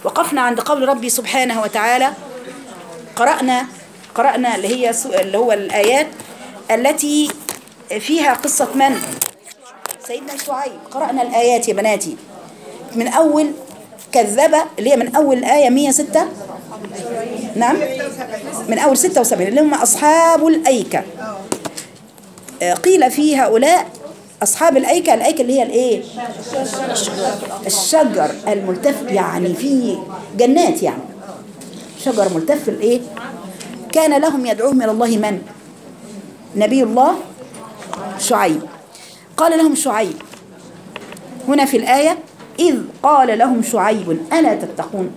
وقفنا عند قول ربي سبحانه وتعالى. قرأنا اللي هو الآيات التي فيها قصة من؟ سيدنا شعيب. قرأنا الآيات يا بناتي من أول كذب، اللي هي من أول آية 106. نعم، من أول 76 اللي هم أصحاب الأيكة. قيل في هؤلاء أصحاب الأيكة، الأيكة اللي هي الإيه؟ الشجر الملتف، يعني في جنات، يعني شجر ملتف الإيه؟ كان لهم يدعوهم إلى الله من؟ نبي الله شعيب. قال لهم شعيب هنا في الآية إذ قال لهم شعيب ألا تتقون.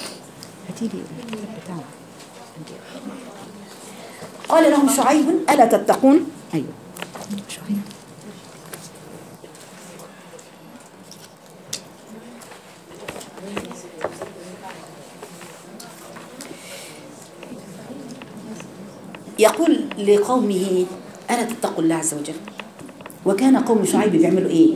قال لهم شعيب ألا تتقون. أيوة شعيب. يقول لقومه ألا تتقوا الله عز وجل. وكان قوم شعيب بيعملوا إيه؟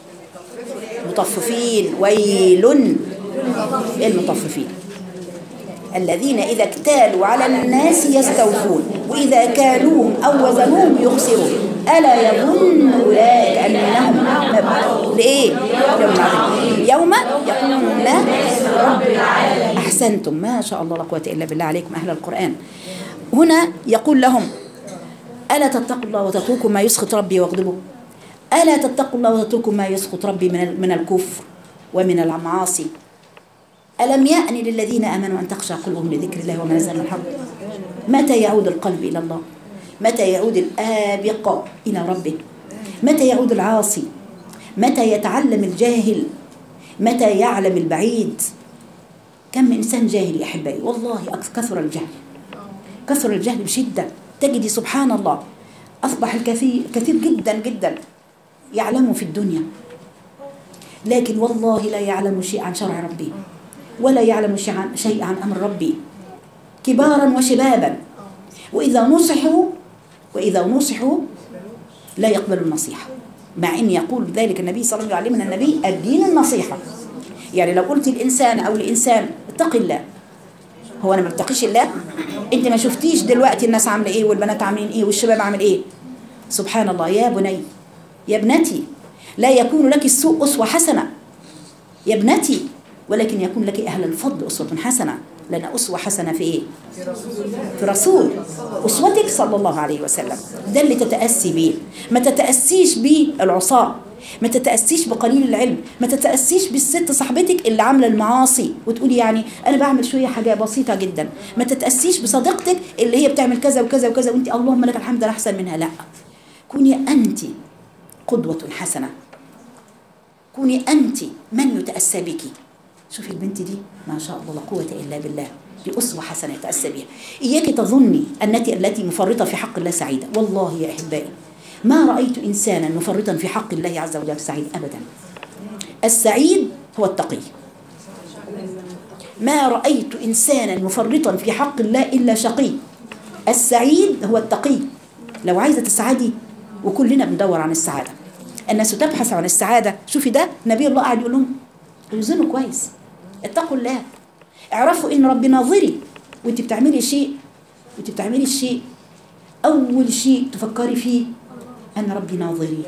مطففين. ويل المطففين الذين إذا اكتالوا على الناس يستوفون وإذا كالوهم أو وزنوهم يخسرون ألا يظن أولئك أنهم لإيه؟ يوم يقومون رب العالمين. أحسنتم، ما شاء الله لا قوة إلا بالله عليكم أهل القرآن. هنا يقول لهم ألا تتقوا الله وتتركوا ما يسخط ربي ويغضبه. ألا تتقوا الله وتتركوا ما يسخط ربي من الكفر ومن المعاصي. ألم يأن للذين آمنوا أن تخشع قلوبهم لذكر الله وما نزل من الحق. متى يعود القلب إلى الله؟ متى يعود الآبق إلى ربه؟ متى يعود العاصي؟ متى يتعلم الجاهل؟ متى يعلم البعيد؟ كم من إنسان جاهل يا أحبائي، والله كثر الجهل، كثر الجهل بشدة. تجدي سبحان الله أصبح كثير جدا جدا يعلم في الدنيا، لكن والله لا يعلم شيء عن شرع ربي ولا يعلم شيء عن أمر ربي، كبارا وشبابا. وإذا نصحوا لا يقبلوا النصيحة، مع أن يقول ذلك النبي صلى الله عليه وسلم، يعلمنا النبي الدين النصيحة. يعني لو قلت الإنسان أو الإنسان اتق الله، هو أنا ما بتقيش الله؟ أنت ما شفتيش دلوقتي الناس عاملة إيه والبنات عاملين إيه والشباب عامل إيه؟ سبحان الله. يا بني يا ابنتي لا يكون لك السوء أسوة حسنة يا ابنتي، ولكن يكون لك أهل الفضل أسوة حسنة. لأن أسوة حسنة في إيه؟ في رسول أسوتك صلى الله عليه وسلم. ده اللي تتأسي به. ما تتأسيش بالعصاة، ما تتأسيش بقليل العلم، ما تتأسيش بالست صاحبتك اللي عاملة المعاصي وتقولي يعني أنا بعمل شوية حاجة بسيطة جدا. ما تتأسيش بصديقتك اللي هي بتعمل كذا وكذا وكذا وانت اللهم لك الحمد أنا أحسن منها. لا، كوني أنت قدوة حسنة، كوني أنت من يتأسى بك. شوفي البنت دي ما شاء الله لا قوة إلا بالله، دي أسوة حسنة يتأسى بها. إياك تظني أنك التي مفرطة في حق الله سعيدة. والله يا أحبائي ما رأيت إنسانا مفرطا في حق الله عز وجل سعيد أبدا. السعيد هو التقي. ما رأيت إنسانا مفرطا في حق الله إلا شقي. السعيد هو التقي. لو عايزة تسعدي، وكلنا بندور عن السعادة، الناس تبحث عن السعادة. شوفي ده نبي الله قاعد يقول لهم اوزنوا كويس، اتقوا الله، اعرفوا ان ربي ناظري. وانت بتعملي الشيء اول شيء تفكري فيه ان ربي ناظري،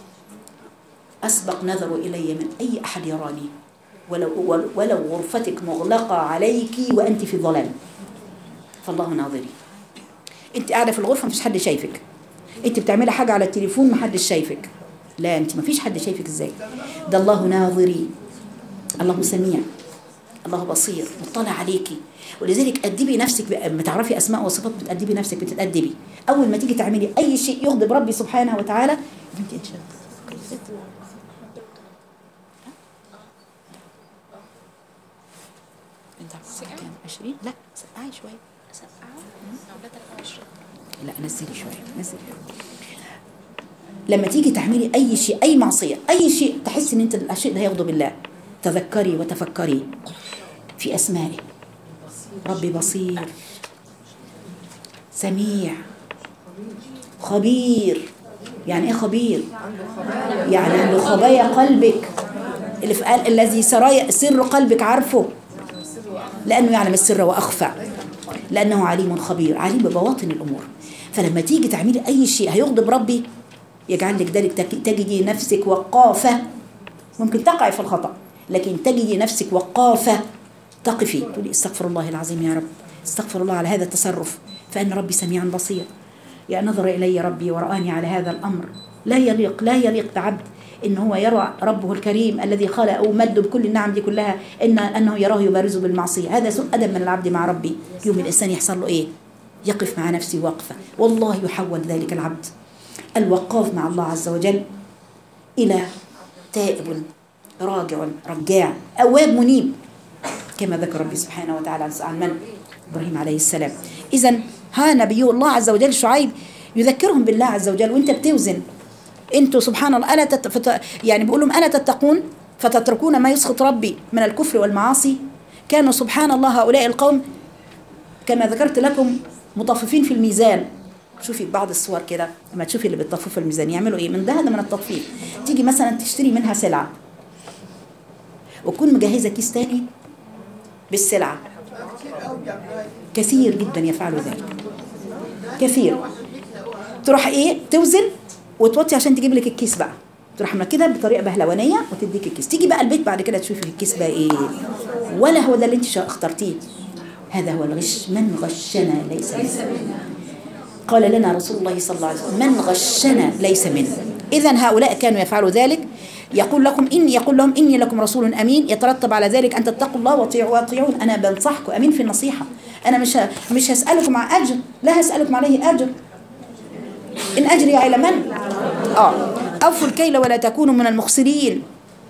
اسبق نظره الي من اي احد يراني، ولو غرفتك مغلقة عليك وانت في ظلام فالله ناظري. انت قاعدة في الغرفة مفيش حد شايفك، انت بتعملي حاجة على التليفون محدش شايفك. لا، انت مفيش حد شايفك ازاي؟ ده الله ناظري، الله سميع، الله بصير، مطلع عليكي. ولذلك أدبي نفسك ما تعرفي أسماء وصفات، بتأدبي نفسك، بتتأدبي. أول ما تيجي تعملي أي شيء يغضب ربي سبحانه وتعالى انت ان شاء الله انت 20 لا سقعي شويه، لا نزلي شويه، نزلي. لما تيجي تعملي أي شيء، أي معصية، أي شيء تحس إن أنت الشيء ده يغضب الله، تذكري وتفكري في أسمائه. ربي بصير، سميع، خبير. يعني إيه خبير؟ يعني عنده خبايا قلبك، اللي في الذي سر قلبك عارفه. لأنه يعلم السر وأخفى، لأنه عليم خبير، عليم ببواطن الأمور. فلما تيجي تعملي أي شيء هيغضب ربي يجعل لك ذلك تجدي نفسك وقافة. ممكن تقعي في الخطأ لكن تجدي نفسك وقافة، تقفي تقولي استغفر الله العظيم يا رب، استغفر الله على هذا التصرف فإن ربي سميع بصير. يا نظر إلي ربي ورآني على هذا الأمر. لا يليق بعبد إن هو يرى ربه الكريم الذي خلقه ومده بكل النعم دي كلها أنه يراه يبارزه بالمعصية. هذا سوء أدب من العبد مع ربي. يوم الإنسان يحصل له إيه؟ يقف مع نفسه وقفة، والله يحول ذلك العبد الوقاف مع الله عز وجل إلى تائب راجع رجاع أواب منيب، كما ذكر ربي سبحانه وتعالى عن من؟ إبراهيم عليه السلام. إذن ها نبي الله عز وجل شعيب يذكرهم بالله عز وجل. وانت بتوزن انتوا سبحان الله يعني بيقول لهم ألا تتقون فتتركون ما يسخط ربي من الكفر والمعاصي. كانوا سبحان الله هؤلاء القوم كما ذكرت لكم مطففين في الميزان. شوفي بعض الصور كده لما تشوفي اللي بيطففوا في الميزان يعملوا ايه من ده من التطفيف. تيجي مثلا تشتري منها سلعة وتكون مجهزة كيس تاني بالسلعة. كثير جدا يفعلوا ذلك، كثير. تروح ايه توزن وتوطي عشان تجيب لك الكيس بقى، تروح عامله كده بطريقه بهلوانيه وتديك الكيس. تيجي بقى البيت بعد كده تشوفي الكيس بقى ايه، ولا هو ده اللي انت اخترتيه. هذا هو الغش. من غشنا ليس منا. قال لنا رسول الله صلى الله عليه وسلم من غشنا ليس منا. اذا هؤلاء كانوا يفعلوا ذلك. يقول لهم اني لكم رسول امين، يترتب على ذلك ان تتقوا الله واطيعون. انا بنصحكم، امين في النصيحه. انا مش هسالكم عن اجر، لا هسالكم عليه اجر. ان اجري على من؟ اوفوا الكيل ولا تكونوا من المخسرين.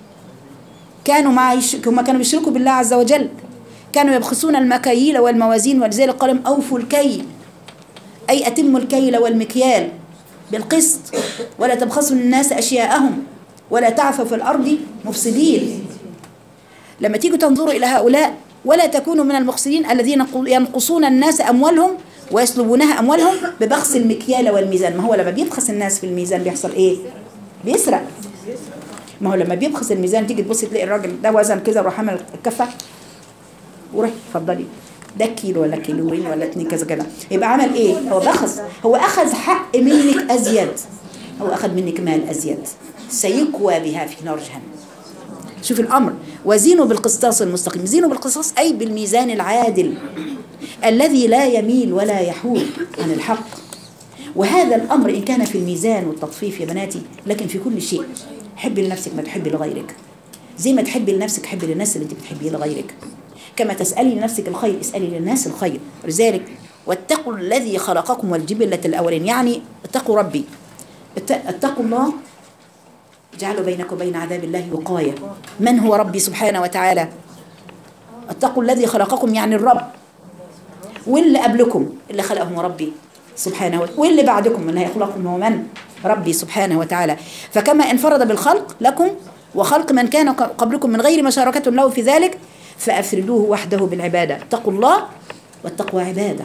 هم كانوا يشركوا بالله عز وجل، كانوا يبخسون المكاييل والموازين، ولذلك قال اوفوا الكيل اي اتموا الكيل والمكيال بالقسط ولا تبخسوا الناس اشياءهم ولا تعثوا في الارض مفسدين. لما تيجوا تنظروا الى هؤلاء ولا تكونوا من المخسرين الذين ينقصون الناس اموالهم ويسلبونها اموالهم ببخس المكيال والميزان. ما هو لما بيبخس الناس في الميزان بيحصل ايه؟ بيسرق. ما هو لما بيبخس الميزان تيجي تبص تلاقي الراجل ده وزن كذا وراح عامل الكفه وراح اتفضلي ده كيلو ولا كيلوين ولا 2 كذا كذا، يبقى عمل ايه؟ هو بخس، هو اخذ حق منك ازيد، هو اخذ منك مال ازيد سيكوى بها في نار جهنم. شوف الامر. وزينوا بالقسطاس المستقيم. زينوا بالقسطاس اي بالميزان العادل الذي لا يميل ولا يحول عن الحق. وهذا الامر ان كان في الميزان والتطفيف يا بناتي، لكن في كل شيء. حبي لنفسك ما تحبي لغيرك، زي ما تحبي لنفسك حبي للناس اللي انت بتحبيه لغيرك. كما تسألي لنفسك الخير اسألي للناس الخير. لذلك واتقوا الذي خلقكم والجبلة الأولين، يعني اتقوا ربي، اتقوا الله، جعلوا بينكم وبين عذاب الله وقاية. من هو ربي سبحانه وتعالى؟ اتقوا الذي خلقكم يعني الرب، واللي قبلكم اللي خلقهم ربي سبحانه وتعالى، واللي بعدكم اللي هيخلقهم هو من؟ ربي سبحانه وتعالى. فكما انفرد بالخلق لكم وخلق من كان قبلكم من غير مشاركة له في ذلك، فأفردوه وحده بالعبادة. اتقوا الله، والتقوى عبادة،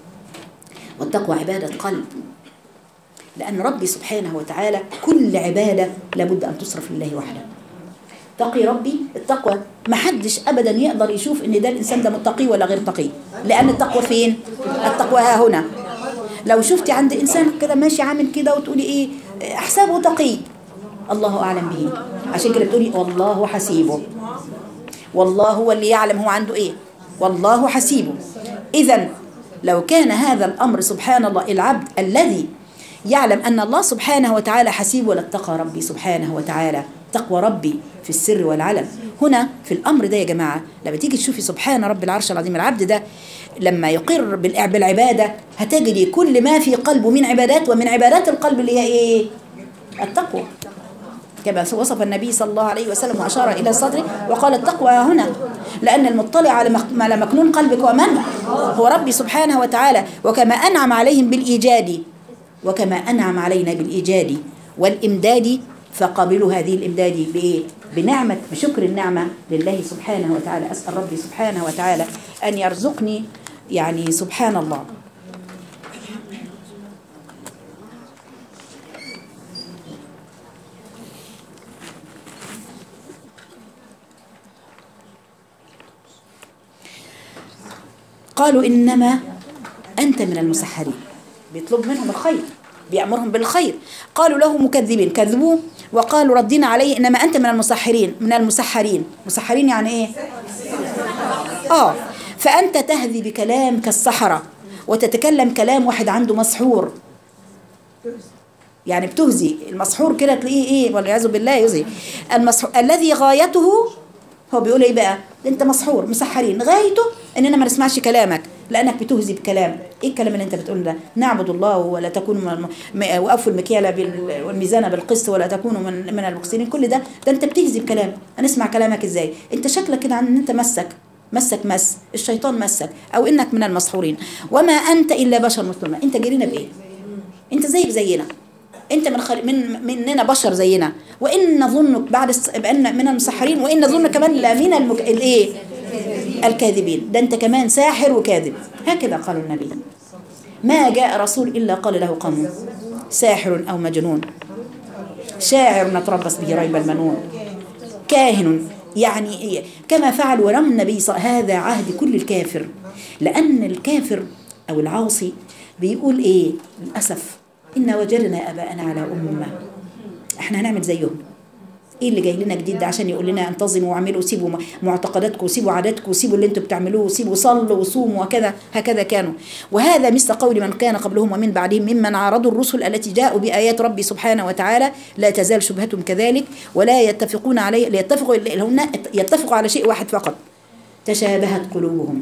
والتقوى عبادة قلب. لأن ربي سبحانه وتعالى كل عبادة لابد أن تصرف لله وحده. تقي ربي. التقوى ما حدش أبدا يقدر يشوف إن ده الإنسان ده متقي ولا غير تقي، لأن التقوى فين؟ التقوى ها هنا. لو شفتي عند إنسان كده ماشي عامل كده وتقولي إيه أحسابه تقي، الله أعلم به. عشان كده بتقولي والله حسيبه، والله هو اللي يعلم هو عنده ايه، والله حسيبه. اذا لو كان هذا الامر سبحان الله العبد الذي يعلم ان الله سبحانه وتعالى حسيبه لاتقى ربي سبحانه وتعالى. تقوى ربي في السر والعلن. هنا في الامر ده يا جماعه لما تيجي تشوفي سبحان رب العرش العظيم، العبد ده لما يقر بالعباده هتجدي كل ما في قلبه من عبادات، ومن عبادات القلب اللي هي ايه؟ التقوى. كما وصف النبي صلى الله عليه وسلم وأشار إلى صدره وقال التقوى هنا، لأن المطلع على مكنون قلبك ومن هو ربي سبحانه وتعالى. وكما أنعم عليهم بالإيجاد، وكما أنعم علينا بالإيجاد والإمداد، فقابلوا هذه الإمداد بإيه؟ بنعمة، بشكر النعمة لله سبحانه وتعالى. أسأل ربي سبحانه وتعالى أن يرزقني يعني سبحان الله قالوا إنما أنت من المسحرين، بيطلب منهم الخير، بيأمرهم بالخير. قالوا له مكذبين، كذبوه وقالوا ردينا عليه إنما أنت من المسحرين، من المسحرين. مسحرين يعني إيه؟ فأنت تهذي بكلام كالسحرة وتتكلم كلام واحد عنده مسحور، يعني بتهزي المسحور كده، تلاقيه ايه والعياذ بالله يهزي المسحور الذي غايته، هو بيقول ايه بقى؟ انت مسحور، مسحرين، غايته اننا ما نسمعش كلامك لانك بتهزي بكلام. ايه الكلام اللي انت بتقوله ده؟ نعبد الله ولا تكونوا وقفوا المكيال والميزان بالقسط ولا تكونوا من المقسطين. كل ده انت بتهزي بكلام، هنسمع كلامك ازاي؟ انت شكلك كده ان انت مسك الشيطان مسك، او انك من المسحورين. وما انت الا بشر مثلنا، انت جاي لنا بايه؟ انت زيك زينا، انت مننا بشر زينا. وان نظنك بعد بان من المسحرين، وان نظنك كمان لا من الايه الكاذبين، ده انت كمان ساحر وكاذب. هكذا قال النبي. ما جاء رسول الا قال له قومه ساحر او مجنون، شاعر نتربص به ريب المنون، كاهن، يعني إيه؟ كما فعل ورم النبي هذا عهد كل الكافر. لأن الكافر أو العاصي بيقول إيه؟ للأسف إن وجدنا أباءنا على أمة، إحنا هنعمل زيهم. إيه اللي جاي لنا جديد ده عشان يقول لنا انتظموا واعملوا، سيبوا معتقداتكم وسيبوا عاداتكم وسيبوا اللي انتم بتعملوه وسيبوا صلوا وصوموا وكذا. هكذا كانوا. وهذا مثل قول من كان قبلهم ومن بعدهم ممن عارضوا الرسل التي جاءوا بآيات ربي سبحانه وتعالى. لا تزال شبهتهم كذلك ولا يتفقون عليه، يتفقوا على شيء واحد فقط: تشابهت قلوبهم،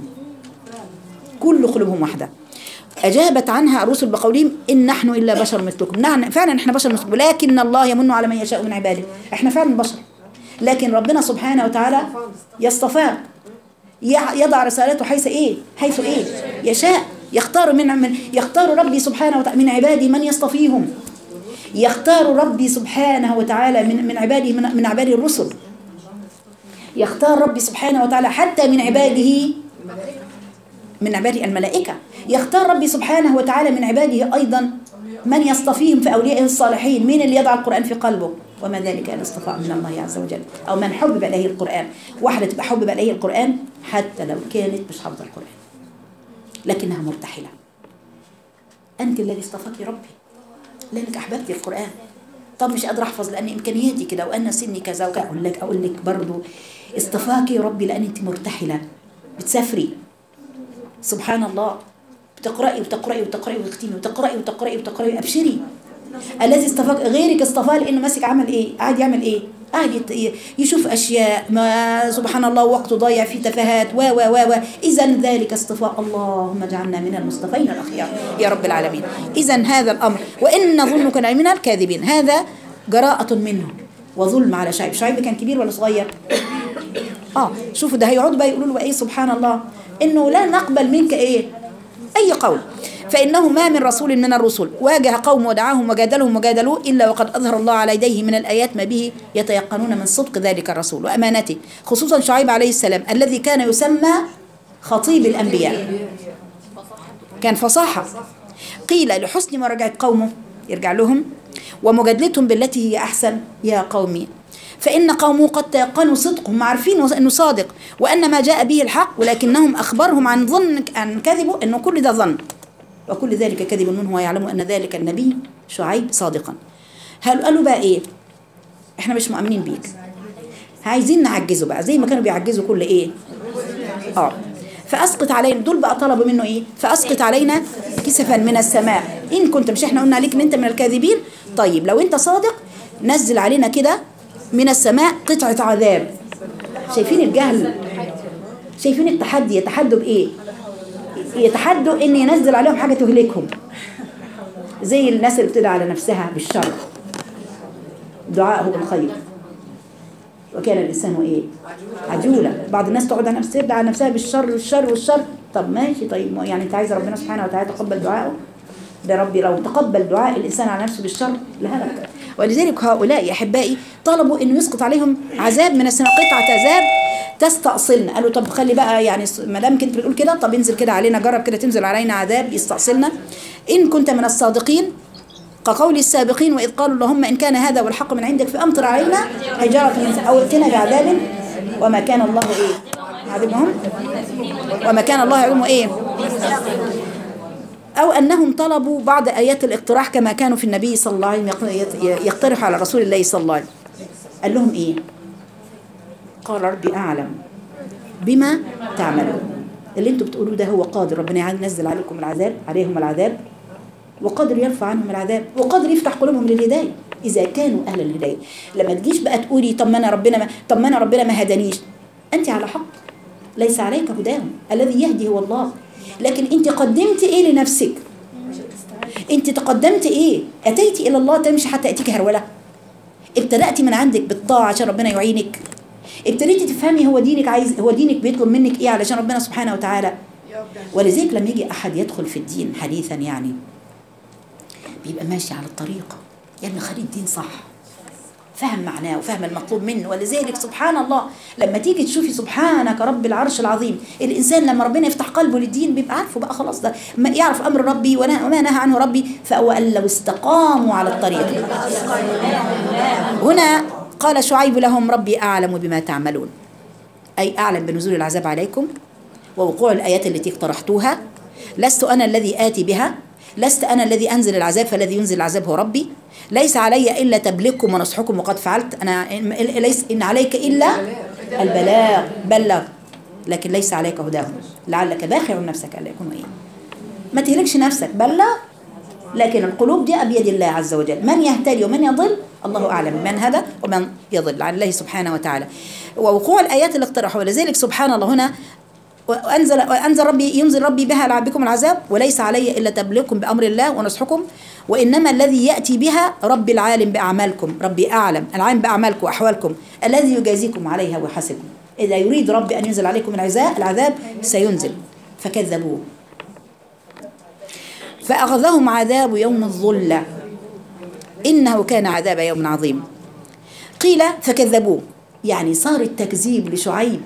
كل قلوبهم واحدة. أجابت عنها الرسل بقولهم إن نحن إلا بشر مثلكم. نعم فعلا إحنا بشر مثلكم، لكن الله يمن على من يشاء من عباده. إحنا فعلا بشر، لكن ربنا سبحانه وتعالى يصطفى، يضع رسالته حيث إيه يشاء. يختار ربي سبحانه وتعالى من عباده من يصطفيهم. يختار ربي سبحانه وتعالى من عباده من عباده الرسل. يختار ربي سبحانه وتعالى حتى من عباده الملائكة. يختار ربي سبحانه وتعالى من عباده أيضا من يصطفيهم في أوليائه الصالحين. مين اللي يضع القرآن في قلبه؟ وما ذلك إلا اصطفاء من الله عز وجل. أو من حبب إليه القرآن، واحدة تبقى حبب إليه القرآن حتى لو كانت مش حافظة القرآن لكنها مرتحلة. أنت الذي اصطفاك ربي لأنك أحببتي القرآن. طب مش قادرة أحفظ لأن إمكانياتي كده وأنا سني كذا وكذا. أقول لك برضو اصطفاك ربي لأن أنت مرتحلة، بتسافري سبحان الله، بتقرأي وتقرأي وتقرأي وتختمي وتقرأي وتقرأي وتقرأي. أبشري، الذي اصطفاك غيرك اصطفاه لأنه ماسك عمل إيه؟ قاعد يعمل إيه؟ قاعد يشوف أشياء ما سبحان الله وقته ضايع في تفاهات و إذا ذلك اصطفاء. اللهم اجعلنا من المصطفين الأخيار يا رب العالمين. إذا هذا الأمر وإن نظنك من الكاذبين، هذا جراءة منه وظلم على شعيب. شعيب كان كبير ولا صغير؟ شوفوا ده هيقعدوا بقى يقولوا له إيه سبحان الله، إنه لا نقبل منك إيه أي قول. فإنه ما من رسول من الرسل واجه قوم ودعاهم وجادلهم وجادلوه إلا وقد أظهر الله على يديه من الآيات ما به يتيقنون من صدق ذلك الرسول وأمانته. خصوصا شعيب عليه السلام الذي كان يسمى خطيب الأنبياء، كان فصاحة. قيل لحسن مراجعة قومه، يرجع لهم ومجادلتهم بالتي هي أحسن: يا قومي فإن قومه قد تيقنوا صدقه، هم عارفين أنه صادق وأن ما جاء به الحق، ولكنهم أخبرهم عن ظن أن كذبوا، أنه كل ده ظن وكل ذلك كذب منه ويعلموا أن ذلك النبي شعيب صادقا. قالوا بقى إيه؟ إحنا مش مؤمنين بيك، عايزين نعجزه بقى زي ما كانوا بيعجزوا كل إيه فأسقط علينا. دول بقى طلبوا منه إيه؟ فأسقط علينا كسفا من السماء إن كنت، مش إحنا قلنا عليك إن أنت من الكاذبين؟ طيب لو أنت صادق نزل علينا كده من السماء قطعة عذاب. شايفين الجهل؟ شايفين التحدي؟ يتحدوا بإيه؟ يتحدوا إن ينزل عليهم حاجة تهلكهم، زي الناس اللي بتدعى على نفسها بالشر، دعاءه بالخير وكان الإنسان إيه؟ عجولا. بعض الناس تقعد على نفسها تدعى على نفسها بالشر. طب ماشي، طيب يعني أنت عايز ربنا سبحانه وتعالى تقبل دعائه؟ ده ربي لو تقبل دعاء الإنسان على نفسه بالشر لهلك. ولذلك هؤلاء أحبائي طلبوا إنه يسقط عليهم عذاب من السماء، قطعة عذاب تستأصلنا. قالوا طب خلي بقى يعني ما دام كنت بتقول كده، طب انزل كده علينا، جرب كده تنزل علينا عذاب يستأصلنا إن كنت من الصادقين، كقول السابقين وإذ قالوا اللهم إن كان هذا والحق من عندك فأمطر علينا حجارة من أو ائتنا بعذاب وما كان الله إيه عذبهم وما كان الله يعلم إيه. أو أنهم طلبوا بعض آيات الاقتراح كما كانوا في النبي صلى الله عليه وسلم يقترح على رسول الله صلى الله عليه وسلم. قال لهم إيه؟ قال ربي أعلم بما تعملون. اللي انتوا بتقولوه ده هو قادر، ربنا ينزل عليكم العذاب، عليهم العذاب، وقادر يرفع عنهم العذاب، وقادر يفتح قلوبهم للهداية إذا كانوا أهل الهداية. لما تجيش بقى تقولي طب ما أنا ربنا ما هدانيش، أنت على حق، ليس عليك هداهم، الذي يهدي هو الله. لكن أنت قدمت إيه لنفسك؟ أنت تقدمت إيه؟ أتيت إلى الله تمشي حتى أتيك هرولة؟ ابتدأتي من عندك بالطاعة عشان ربنا يعينك؟ ابتديتي تفهمي هو دينك بيطلب منك إيه علشان ربنا سبحانه وتعالى؟ ولذلك لما يجي أحد يدخل في الدين حديثا يعني بيبقى ماشي على الطريقة، يعني خلي الدين صح، فهم معناه وفهم المطلوب منه. ولذلك سبحان الله لما تيجي تشوفي سبحانك رب العرش العظيم، الإنسان لما ربنا يفتح قلبه للدين بيبقى عارفه بقى خلاص، ده يعرف أمر ربي وما نهى عنه ربي، فهو قال لو استقاموا على الطريق. هنا قال شعيب لهم ربي أعلم بما تعملون، أي أعلم بنزول العذاب عليكم ووقوع الآيات التي اقترحتوها. لست أنا الذي آتي بها، لست أنا الذي أنزل العذاب، فالذي ينزل العذاب هو ربي. ليس علي إلا تبلغكم ونصحكم وقد فعلت، أنا ليس إن عليك إلا البلاغ، بلغ، لكن ليس عليك هداهم لعلك باخع نفسك ألا يكونوا إيه. ما تهلكش نفسك، بلغ، لكن القلوب دي بيد الله عز وجل، من يهتدي ومن يضل الله أعلم، من هدى ومن يضل عن الله سبحانه وتعالى. ووقوع الآيات اللي اقترحوا، ولذلك سبحان الله هنا ينزل ربي بها بكم العذاب، وليس علي إلا تبلغكم بأمر الله ونصحكم، وإنما الذي يأتي بها ربي العالم بأعمالكم، ربي أعلم العالم بأعمالكم وأحوالكم الذي يجازيكم عليها ويحاسبكم. إذا يريد ربي أن ينزل عليكم العذاب سينزل، فكذبوه فأخذهم عذاب يوم الظلة إنه كان عذاب يوم عظيم. قيل فكذبوه، يعني صار التكذيب لشعيب،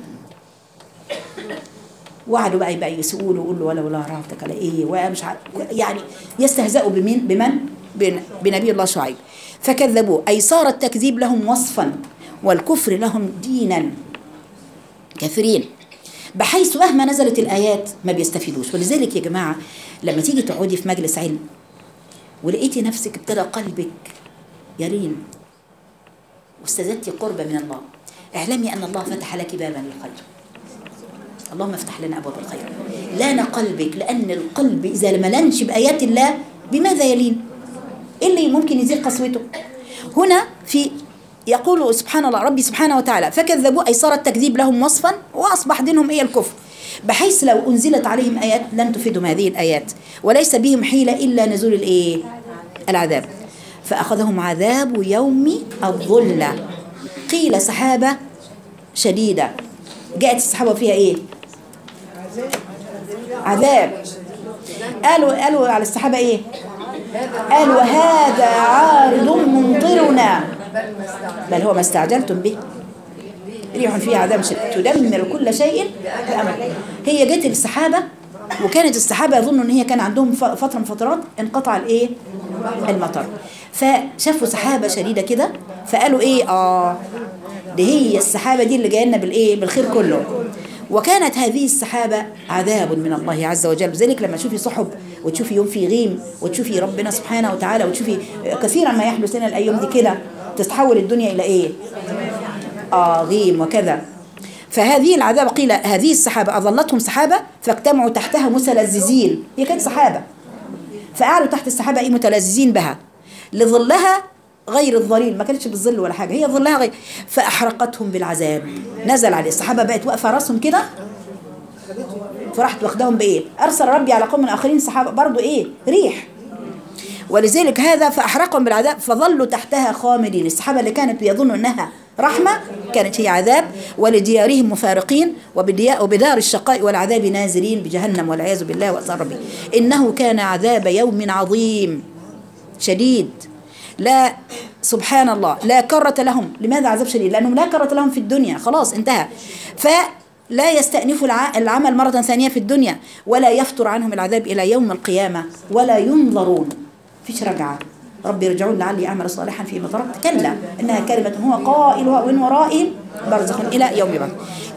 وعدوا بقى يسؤوا له ويقولوا ولو لا رافضك على ايه ومش يعني يستهزئوا بمن بنبي الله شعيب. فكذبوه أي صار التكذيب لهم وصفا والكفر لهم دينا كافرين، بحيث مهما نزلت الآيات ما بيستفيدوش. ولذلك يا جماعة لما تيجي تقعدي في مجلس علم ولقيتي نفسك ابتدى قلبك يرين واستزدتي قربة من الله، اعلمي أن الله فتح لك بابا للخير. اللهم افتح لنا أبواب الخير، لان قلبك، لأن القلب إذا لم لنش بآيات الله بماذا يلين؟ إيه اللي ممكن يزيل قسوته؟ هنا في يقول سبحان الله ربي سبحانه وتعالى فكذبوا أي صار التكذيب لهم وصفا وأصبح دينهم إيه الكفر، بحيث لو أنزلت عليهم آيات لن تفيدهم هذه الآيات، وليس بهم حيلة إلا نزول الإيه؟ العذاب. فأخذهم عذاب يوم الظلة. قيل سحابة شديدة، جاءت السحابة فيها إيه؟ عذاب. قالوا على السحابة إيه؟ قالوا هذا عارض ممطرنا بل هو ما استعجلتم به ريح فيها عذاب تدمر كل شيء بأمر. هي جت السحابة، وكانت السحابة يظنوا ان هي كان عندهم فترة من فترات انقطع الايه؟ المطر، فشافوا سحابة شديدة كده فقالوا ايه؟ دي هي السحابة دي اللي جايه لنا بالايه؟ بالخير كله. وكانت هذه السحابة عذاب من الله عز وجل. لذلك لما تشوفي سحب وتشوفي يوم في غيم وتشوفي ربنا سبحانه وتعالى وتشوفي كثيرا ما يحدث لنا الأيام دي كده تتحول الدنيا إلى إيه؟ غيم وكذا. فهذه العذاب قيل هذه السحابة أظلتهم سحابة فاجتمعوا تحتها متلذذين، هي كانت سحابة فقعدوا تحت السحابة إيه؟ متلذذين بها لظلها غير الظليل، ما كانتش بالظل ولا حاجة، هي ظلها غير، فأحرقتهم بالعذاب. نزل عليه الصحابة بقت واقفة راسهم كده فراحت واخدهم بإيه؟ أرسل ربي على قوم آخرين سحابة برضو إيه؟ ريح. ولذلك هذا فأحرقهم بالعذاب فظلوا تحتها خامدين. السحابة اللي كانت يظنوا أنها رحمة كانت هي عذاب، ولديارهم مفارقين وبدار الشقاء والعذاب نازلين بجهنم والعياذ بالله وأسأل ربي. إنه كان عذاب يوم عظيم شديد لا سبحان الله لا كرة لهم. لماذا عذاب شديد؟ لأنهم لا كرة لهم في الدنيا، خلاص انتهى، فلا يستأنفوا العمل مرة ثانية في الدنيا، ولا يفتر عنهم العذاب إلى يوم القيامة، ولا ينظرون، فيش رجعة. ربي يرجعون لعلي أعمل صالحا فيما تركت كلا إنها كلمة هو قائلها وإن ورائهم برزخ إلى يوم يبعث.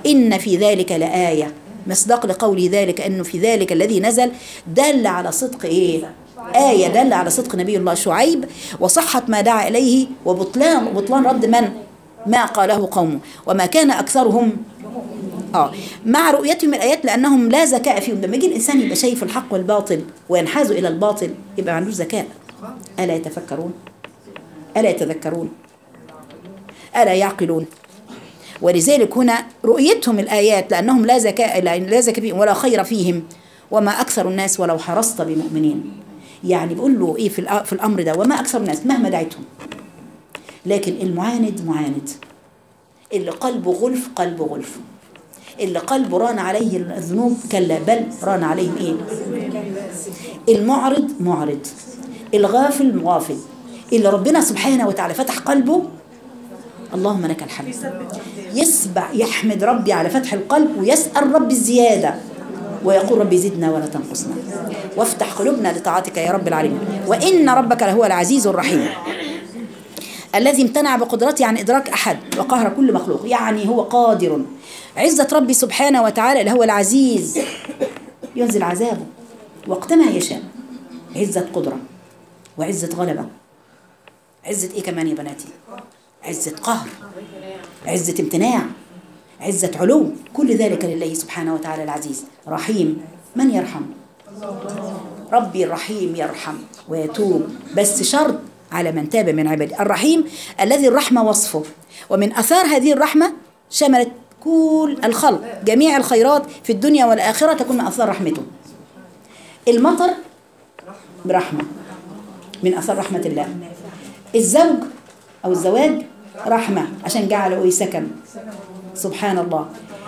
إن في ذلك لآية، مصداق لقوله ذلك أنه في ذلك الذي نزل دل على صدق إيه؟ آية دل على صدق نبي الله شعيب وصحة ما دعا إليه وبطلان رد من؟ ما قاله قومه. وما كان أكثرهم مع رؤيتهم الآيات لأنهم لا ذكاء فيهم. لما يجي الإنسان يبقى شايف الحق والباطل وينحاز إلى الباطل يبقى ما عندوش ذكاء. ألا يتفكرون؟ ألا يتذكرون؟ ألا يعقلون؟ ولذلك هنا رؤيتهم الآيات لأنهم لا ذكاء فيهم ولا خير فيهم. وما أكثر الناس ولو حرصت بمؤمنين. يعني بيقول له إيه في الأمر ده؟ وما أكثر الناس مهما دعيتهم. لكن المعاند معاند، اللي قلبه غلف قلبه غلف، اللي قلبه ران عليه الذنوب كلا بل ران عليهم إيه؟ المعرض معرض، الغافل غافل، اللي ربنا سبحانه وتعالى فتح قلبه اللهم لك الحمد يسبع يحمد ربي على فتح القلب ويسأل ربي الزيادة ويقول ربي زدنا ولا تنقصنا وافتح قلوبنا لطاعتك يا رب العالمين. وإن ربك لهو العزيز الرحيم الذي امتنع بقدرته عن إدراك أحد وقهر كل مخلوق. يعني هو قادر. عزة ربي سبحانه وتعالى اللي هو العزيز ينزل عذابه وقتما يشاء. عزة قدرة وعزة غلبة. عزة إيه كمان يا بناتي؟ عزة قهر، عزة امتناع، عزة علو. كل ذلك لله سبحانه وتعالى العزيز. رحيم، من يرحم؟ ربي الرحيم يرحم ويتوب، بس شرط على من تاب من عباده. الرحيم الذي الرحمة وصفه، ومن أثار هذه الرحمة شملت كل الخلق، جميع الخيرات في الدنيا والآخرة تكون من أثار رحمته. المطر برحمة، من أثار رحمة الله. الزوج أو الزواج رحمة عشان جعله سكن، سبحان الله.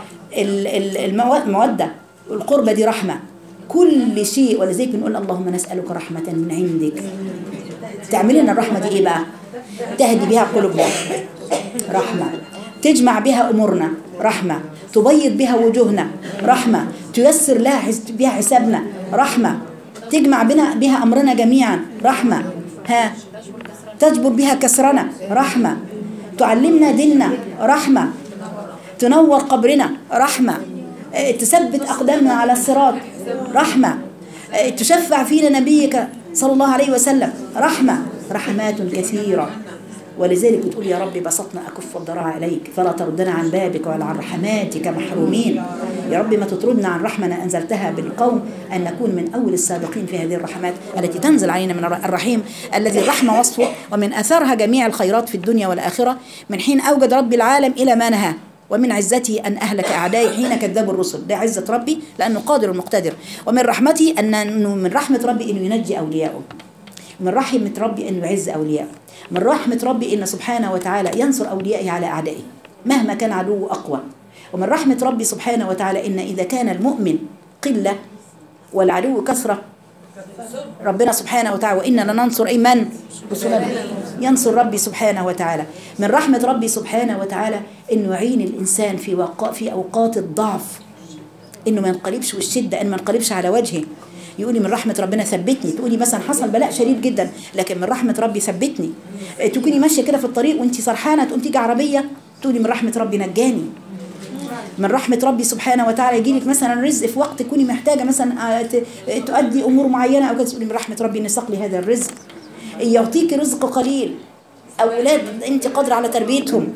المودة القربة دي رحمة. كل شيء. ولذلك بنقول اللهم نسألك رحمة من عندك. تعمل لنا الرحمة دي إيه بقى؟ تهدي بها قلوبنا، رحمة. تجمع بها أمورنا، رحمة. تبيض بها وجوهنا، رحمة. تيسر لها بها حسابنا، رحمة. تجمع بها أمرنا جميعا، رحمة. تجبر بها كسرنا، رحمة. تعلمنا ديننا، رحمة. تنور قبرنا، رحمة. تثبت أقدامنا على الصراط، رحمة. تشفع فينا نبيك صلى الله عليه وسلم، رحمة. رحمات كثيرة. ولذلك بتقول يا رب بسطنا أكف الضراع إليك فلا تردنا عن بابك ولا عن رحماتك محرومين. يا رب ما تطردنا عن رحمة أنزلتها بالقوم أن نكون من أول السابقين في هذه الرحمات التي تنزل علينا من الرحيم الذي الرحمة وصفه. ومن أثرها جميع الخيرات في الدنيا والآخرة من حين أوجد رب العالم إلى ما نهاه. ومن عزته أن أهلك أعدائي حين كذبوا الرسل. ده عزة ربي لأنه قادر المقتدر. ومن رحمته أنه من رحمة ربي أنه ينجي أولياءه. من رحمة ربي أنه يعز أولياءه. من رحمة ربي أن سبحانه وتعالى ينصر أوليائه على أعدائه مهما كان عدوه أقوى. ومن رحمة ربي سبحانه وتعالى إن إذا كان المؤمن قلة والعدو كثرة ربنا سبحانه وتعالى وإننا لننصر من رسلنا ينصر ربي سبحانه وتعالى. من رحمة ربي سبحانه وتعالى إنه يعين الإنسان في أوقات الضعف، إنه ما ينقلبش والشدة، إنه ما ينقلبش على وجهه. يقولي من رحمة ربنا ثبتني. تقولي مثلا حصل بلاء شديد جدا لكن من رحمة ربي ثبتني. تكوني ماشية كده في الطريق وانت سرحانة تقوم تيجي عربية تقولي من رحمة ربي نجاني. من رحمة ربي سبحانه وتعالى يجيلك مثلا رزق في وقت تكوني محتاجة مثلا تؤدي أمور معينة أو كده تقولي من رحمة ربي إن ساق لي هذا الرزق. يعطيك رزق قليل. أولاد أنت قادرة على تربيتهم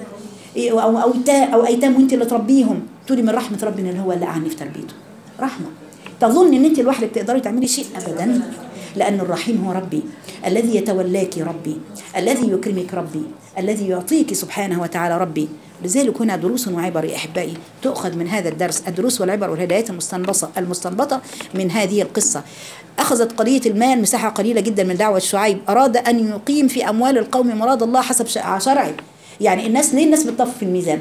أو أيتام وأنت اللي تربيهم تقولي من رحمة ربي إن هو اللي أعني في تربيته. رحمة. تظن ان انت لوحدك تقدري تعملي شيء؟ ابدا. لان الرحيم هو ربي الذي يتولاك ربي الذي يكرمك ربي الذي يعطيك سبحانه وتعالى ربي. لذلك هنا دروس وعبر يا احبائي تؤخذ من هذا الدرس. الدروس والعبر والهدايات المستنبطه من هذه القصه. اخذت قضيه المال مساحه قليله جدا من دعوه شعيب. اراد ان يقيم في اموال القوم مراد الله حسب شرعه. يعني الناس ليه الناس بتطف في الميزان؟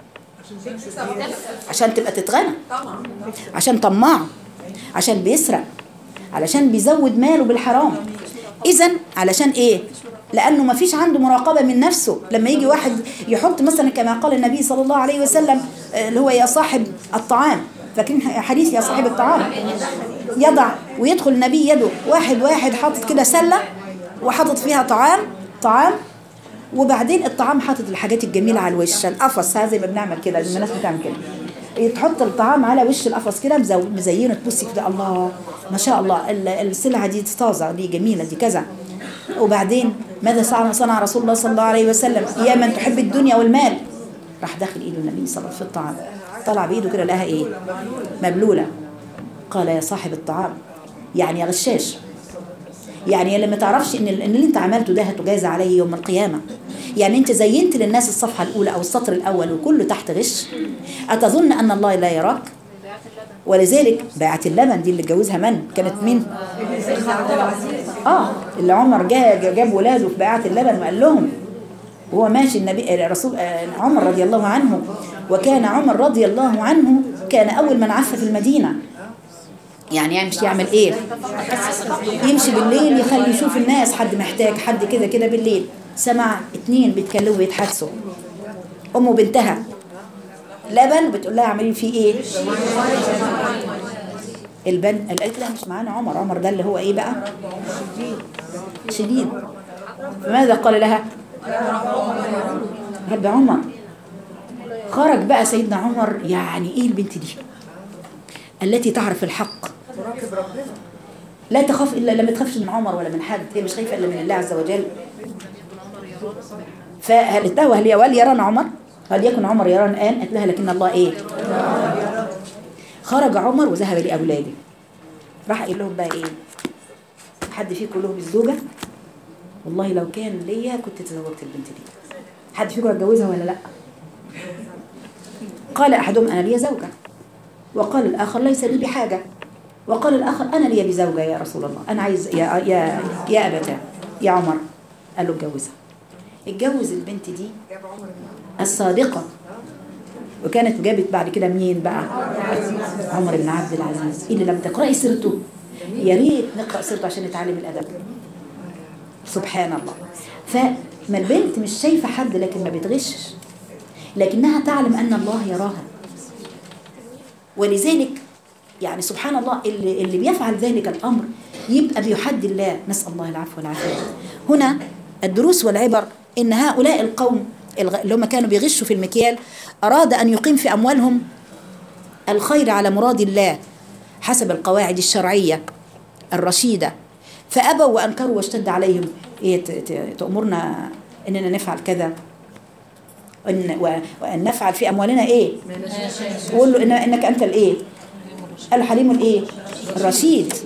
عشان تبقى تتغنى، عشان طماع، عشان بيسرق، علشان بيزود ماله بالحرام. إذن علشان إيه؟ لأنه ما فيش عنده مراقبة من نفسه. لما يجي واحد يحط مثلا كما قال النبي صلى الله عليه وسلم اللي هو يا صاحب الطعام، فاكرين حديث يا صاحب الطعام؟ يضع ويدخل النبي يده واحد حاطط كده سلة وحاطط فيها طعام وبعدين الطعام حاطط الحاجات الجميله على الوش، القفص هذا زي ما بنعمل كده، الناس بتعمل كده، تحط الطعام على وش القفص كده مزينه، تبصي كده الله ما شاء الله السلعه دي طازه، دي جميله، دي كذا. وبعدين ماذا صنع رسول الله صلى الله عليه وسلم؟ يا من تحب الدنيا والمال، راح داخل ايده النبي صلى الله عليه وسلم في الطعام، طلع بايده كده لقاها ايه؟ مبلوله. قال يا صاحب الطعام، يعني يا غشاش، يعني لما تعرفش ان اللي انت عملته ده هتجازى عليه يوم القيامه، يعني انت زينت للناس الصفحه الاولى او السطر الاول وكله تحت غش، اتظن ان الله لا يراك؟ ولذلك باعة اللبن دي اللي اتجوزها من كانت؟ مين؟ اللي عمر جاب ولاده في باعة اللبن وقال لهم وهو ماشي النبي الرسول عمر رضي الله عنه، وكان عمر رضي الله عنه كان اول من عف في المدينه. يعني يمشي يعمل ايه؟ يمشي بالليل يخلي يشوف الناس، حد محتاج، حد كده كده بالليل. سمع 2 بيتكلموا بيتحدثوا، ام وبنتها لبن بتقول لها اعملي فيه ايه؟ البن قالت لها مش معانا عمر ده اللي هو ايه بقى؟ شديد. فماذا قال لها؟ رب عمر. خرج بقى سيدنا عمر، يعني ايه البنت دي التي تعرف الحق، لا تخاف الا، لما تخافش من عمر ولا من حد، هي مش خايفه الا من الله عز وجل. فقالت له هل يرانا عمر؟ هل يكن عمر يرانا الان؟ قالت لها لكن الله ايه؟ خرج عمر وذهب لاولاده، راح قال لهم بقى ايه؟ حد فيكم له بالزوجه؟ والله لو كان ليا كنت تزوجت البنت دي. حد فيكم هتجوزها ولا لا؟ قال احدهم انا لي زوجه، وقال الاخر ليس لي بحاجه، وقال الاخر انا لي بزوجه يا رسول الله، انا عايز يا ابتاه يا عمر. قال له اتجوزها. اتجوز البنت دي الصادقه، وكانت جابت بعد كده مين بقى؟ عمر بن عبد العزيز. اللي لم تقرأي سيرته يا ريت نقرأ سيرته عشان نتعلم الأدب. سبحان الله. فما البنت مش شايفة حد لكن ما بتغشش، لكنها تعلم أن الله يراها. ولذلك يعني سبحان الله اللي بيفعل ذلك الأمر يبقى بيحد الله، نسأل الله العفو والعافية. هنا الدروس والعبر إن هؤلاء القوم اللي هم كانوا بيغشوا في المكيال أراد أن يقيم في أموالهم الخير على مراد الله حسب القواعد الشرعية الرشيدة، فأبوا وأنكروا واشتد عليهم إيه تأمرنا إننا نفعل كذا وأن نفعل في أموالنا إيه؟ قول له إنك أنت الإيه؟ الحليم الإيه؟ الرشيد.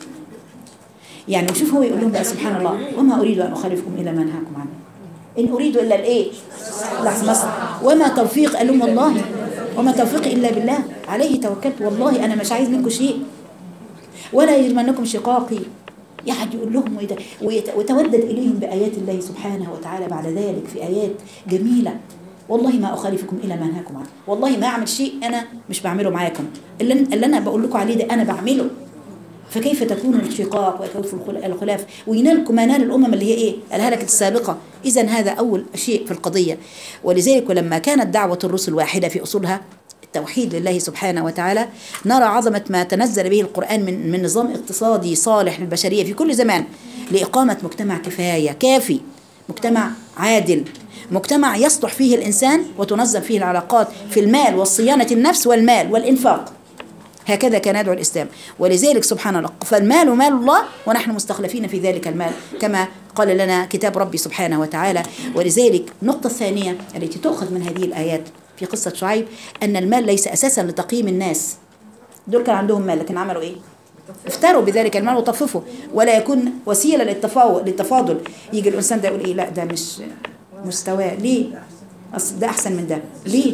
يعني وشوف هو يقول لهم بقى سبحان الله وما أريد أن أخالفكم إلى ما أنهاكم عنه إن أريد إلا الإيه؟ لحظة وما توفيق، قال لهم والله وما توفيقي إلا بالله عليه توكلت، والله أنا مش عايز منكم شيء ولا يجرمنكم شقاقي. يعني يقول لهم ويتودد إليهم بآيات الله سبحانه وتعالى بعد ذلك في آيات جميلة. والله ما أخالفكم إلى ما أنهاكم عنه، والله ما أعمل شيء أنا مش بعمله معاكم، اللي أنا بقول لكم عليه ده أنا بعمله. فكيف تكون الشقاق وكيف الخلاف وينالكم ما نال الأمم اللي هي إيه؟ الهلكة السابقة. إذن هذا أول شيء في القضية. ولذلك ولما كانت دعوة الرسل واحدة في أصولها التوحيد لله سبحانه وتعالى، نرى عظمة ما تنزل به القرآن من نظام اقتصادي صالح للبشرية في كل زمان لإقامة مجتمع كفاية كافي، مجتمع عادل، مجتمع يصلح فيه الإنسان وتنظم فيه العلاقات في المال والصيانة النفس والمال والإنفاق. هكذا كان يدعو الإسلام. ولذلك سبحان الله فالمال مال الله ونحن مستخلفين في ذلك المال كما قال لنا كتاب ربي سبحانه وتعالى. ولذلك النقطة الثانية التي تؤخذ من هذه الآيات في قصة شعيب أن المال ليس أساسا لتقييم الناس. دول كان عندهم مال لكن عملوا إيه؟ افتروا بذلك المال وطففوا، ولا يكون وسيلة للتفاضل. يجي الإنسان ده يقول إيه لا ده مش مستواه، ليه؟ أصل ده أحسن من ده، ليه؟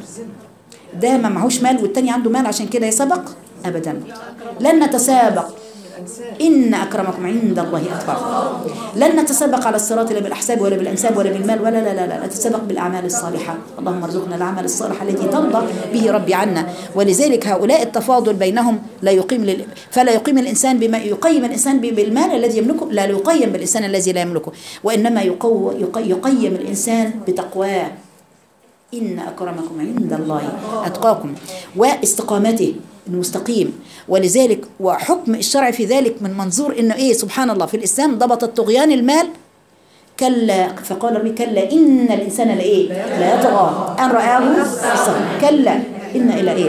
ده ما معهوش مال والتاني عنده مال عشان كده يسبق؟ أبدا، لن نتسابق. إن أكرمكم عند الله أتقاكم. لن نتسابق على الصراط لا بالأحساب ولا بالأنساب ولا بالمال ولا لا لا لا، نتسابق بالأعمال الصالحة. اللهم ارزقنا العمل الصالح الذي ترضى به ربي عنا. ولذلك هؤلاء التفاضل بينهم لا يقيم فلا يقيم الإنسان بما يقيم الإنسان بالمال الذي يملكه، لا يقيم بالإنسان الذي لا يملكه، وإنما يقيم الإنسان بتقواه. إن أكرمكم عند الله أتقاكم واستقامته المستقيم. ولذلك وحكم الشرع في ذلك من منظور إنه إيه سبحان الله في الإسلام ضبط الطغيان المال كلا فقال ربي كلا إن الإنسان لإيه لا يطغى أن رآه استغنى كلا إن إلى إيه.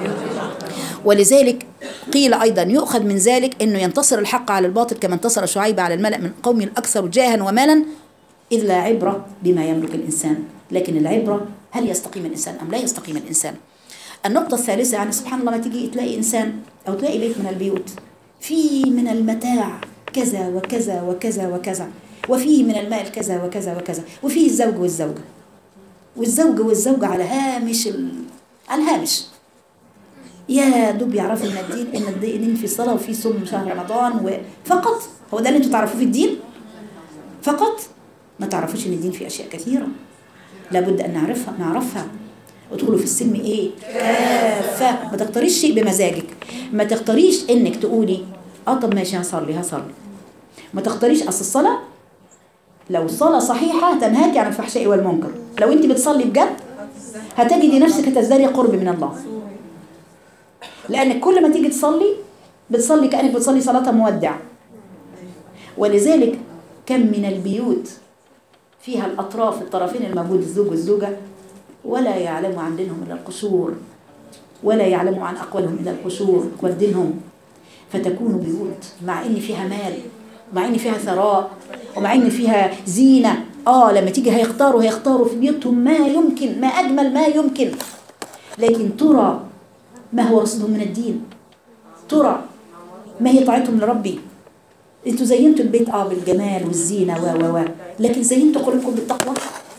ولذلك قيل أيضا يؤخذ من ذلك أنه ينتصر الحق على الباطل كما انتصر شعيب على الملأ من قوم الأكثر جاها ومالا، إذ لا عبرة بما يملك الإنسان، لكن العبرة هل يستقيم الإنسان أم لا يستقيم الإنسان. النقطة الثالثة يعني سبحان الله ما تيجي تلاقي إنسان أو تلاقي بيت من البيوت فيه من المتاع كذا وكذا وكذا وكذا، وفيه من المال كذا وكذا وكذا، وفيه الزوج والزوجة والزوجة على هامش على الهامش، يا دوب يعرفوا من الدين ان الدين في الصلاة وفي صوم شهر رمضان فقط. هو ده اللي انتوا تعرفوه في الدين فقط؟ ما تعرفوش ان الدين فيه اشياء كثيرة لابد ان نعرفها. ادخلوا في السلم ايه كافة. ما تختاريش شيء بمزاجك، ما تختاريش انك تقولي طب ماشي هصلي. ما تختاريش اصل الصلاة لو الصلاة صحيحة تنهاك عن الفحشاء والمنكر. لو انت بتصلي بجد هتجدي نفسك تزدري قرب من الله، لأنك كل ما تيجي بتصلي كأنك بتصلي صلاة مودع. ولذلك كم من البيوت فيها الطرفين الموجود الزوج والزوجة ولا يعلم عن دينهم إلا القشور، ولا يعلم عن أقوالهم إلا القشور ودينهم، فتكون بيوت مع إن فيها مال، مع إن فيها ثراء، ومع إن فيها زينة. لما تيجي هيختاروا في بيوتهم ما يمكن، ما أجمل ما يمكن، لكن ترى ما هو رصدهم من الدين، ترى ما هي طاعتهم لربي. انتوا زينتوا البيت بالجمال والزينة لكن زينتوا قلوبكم بالتقوى.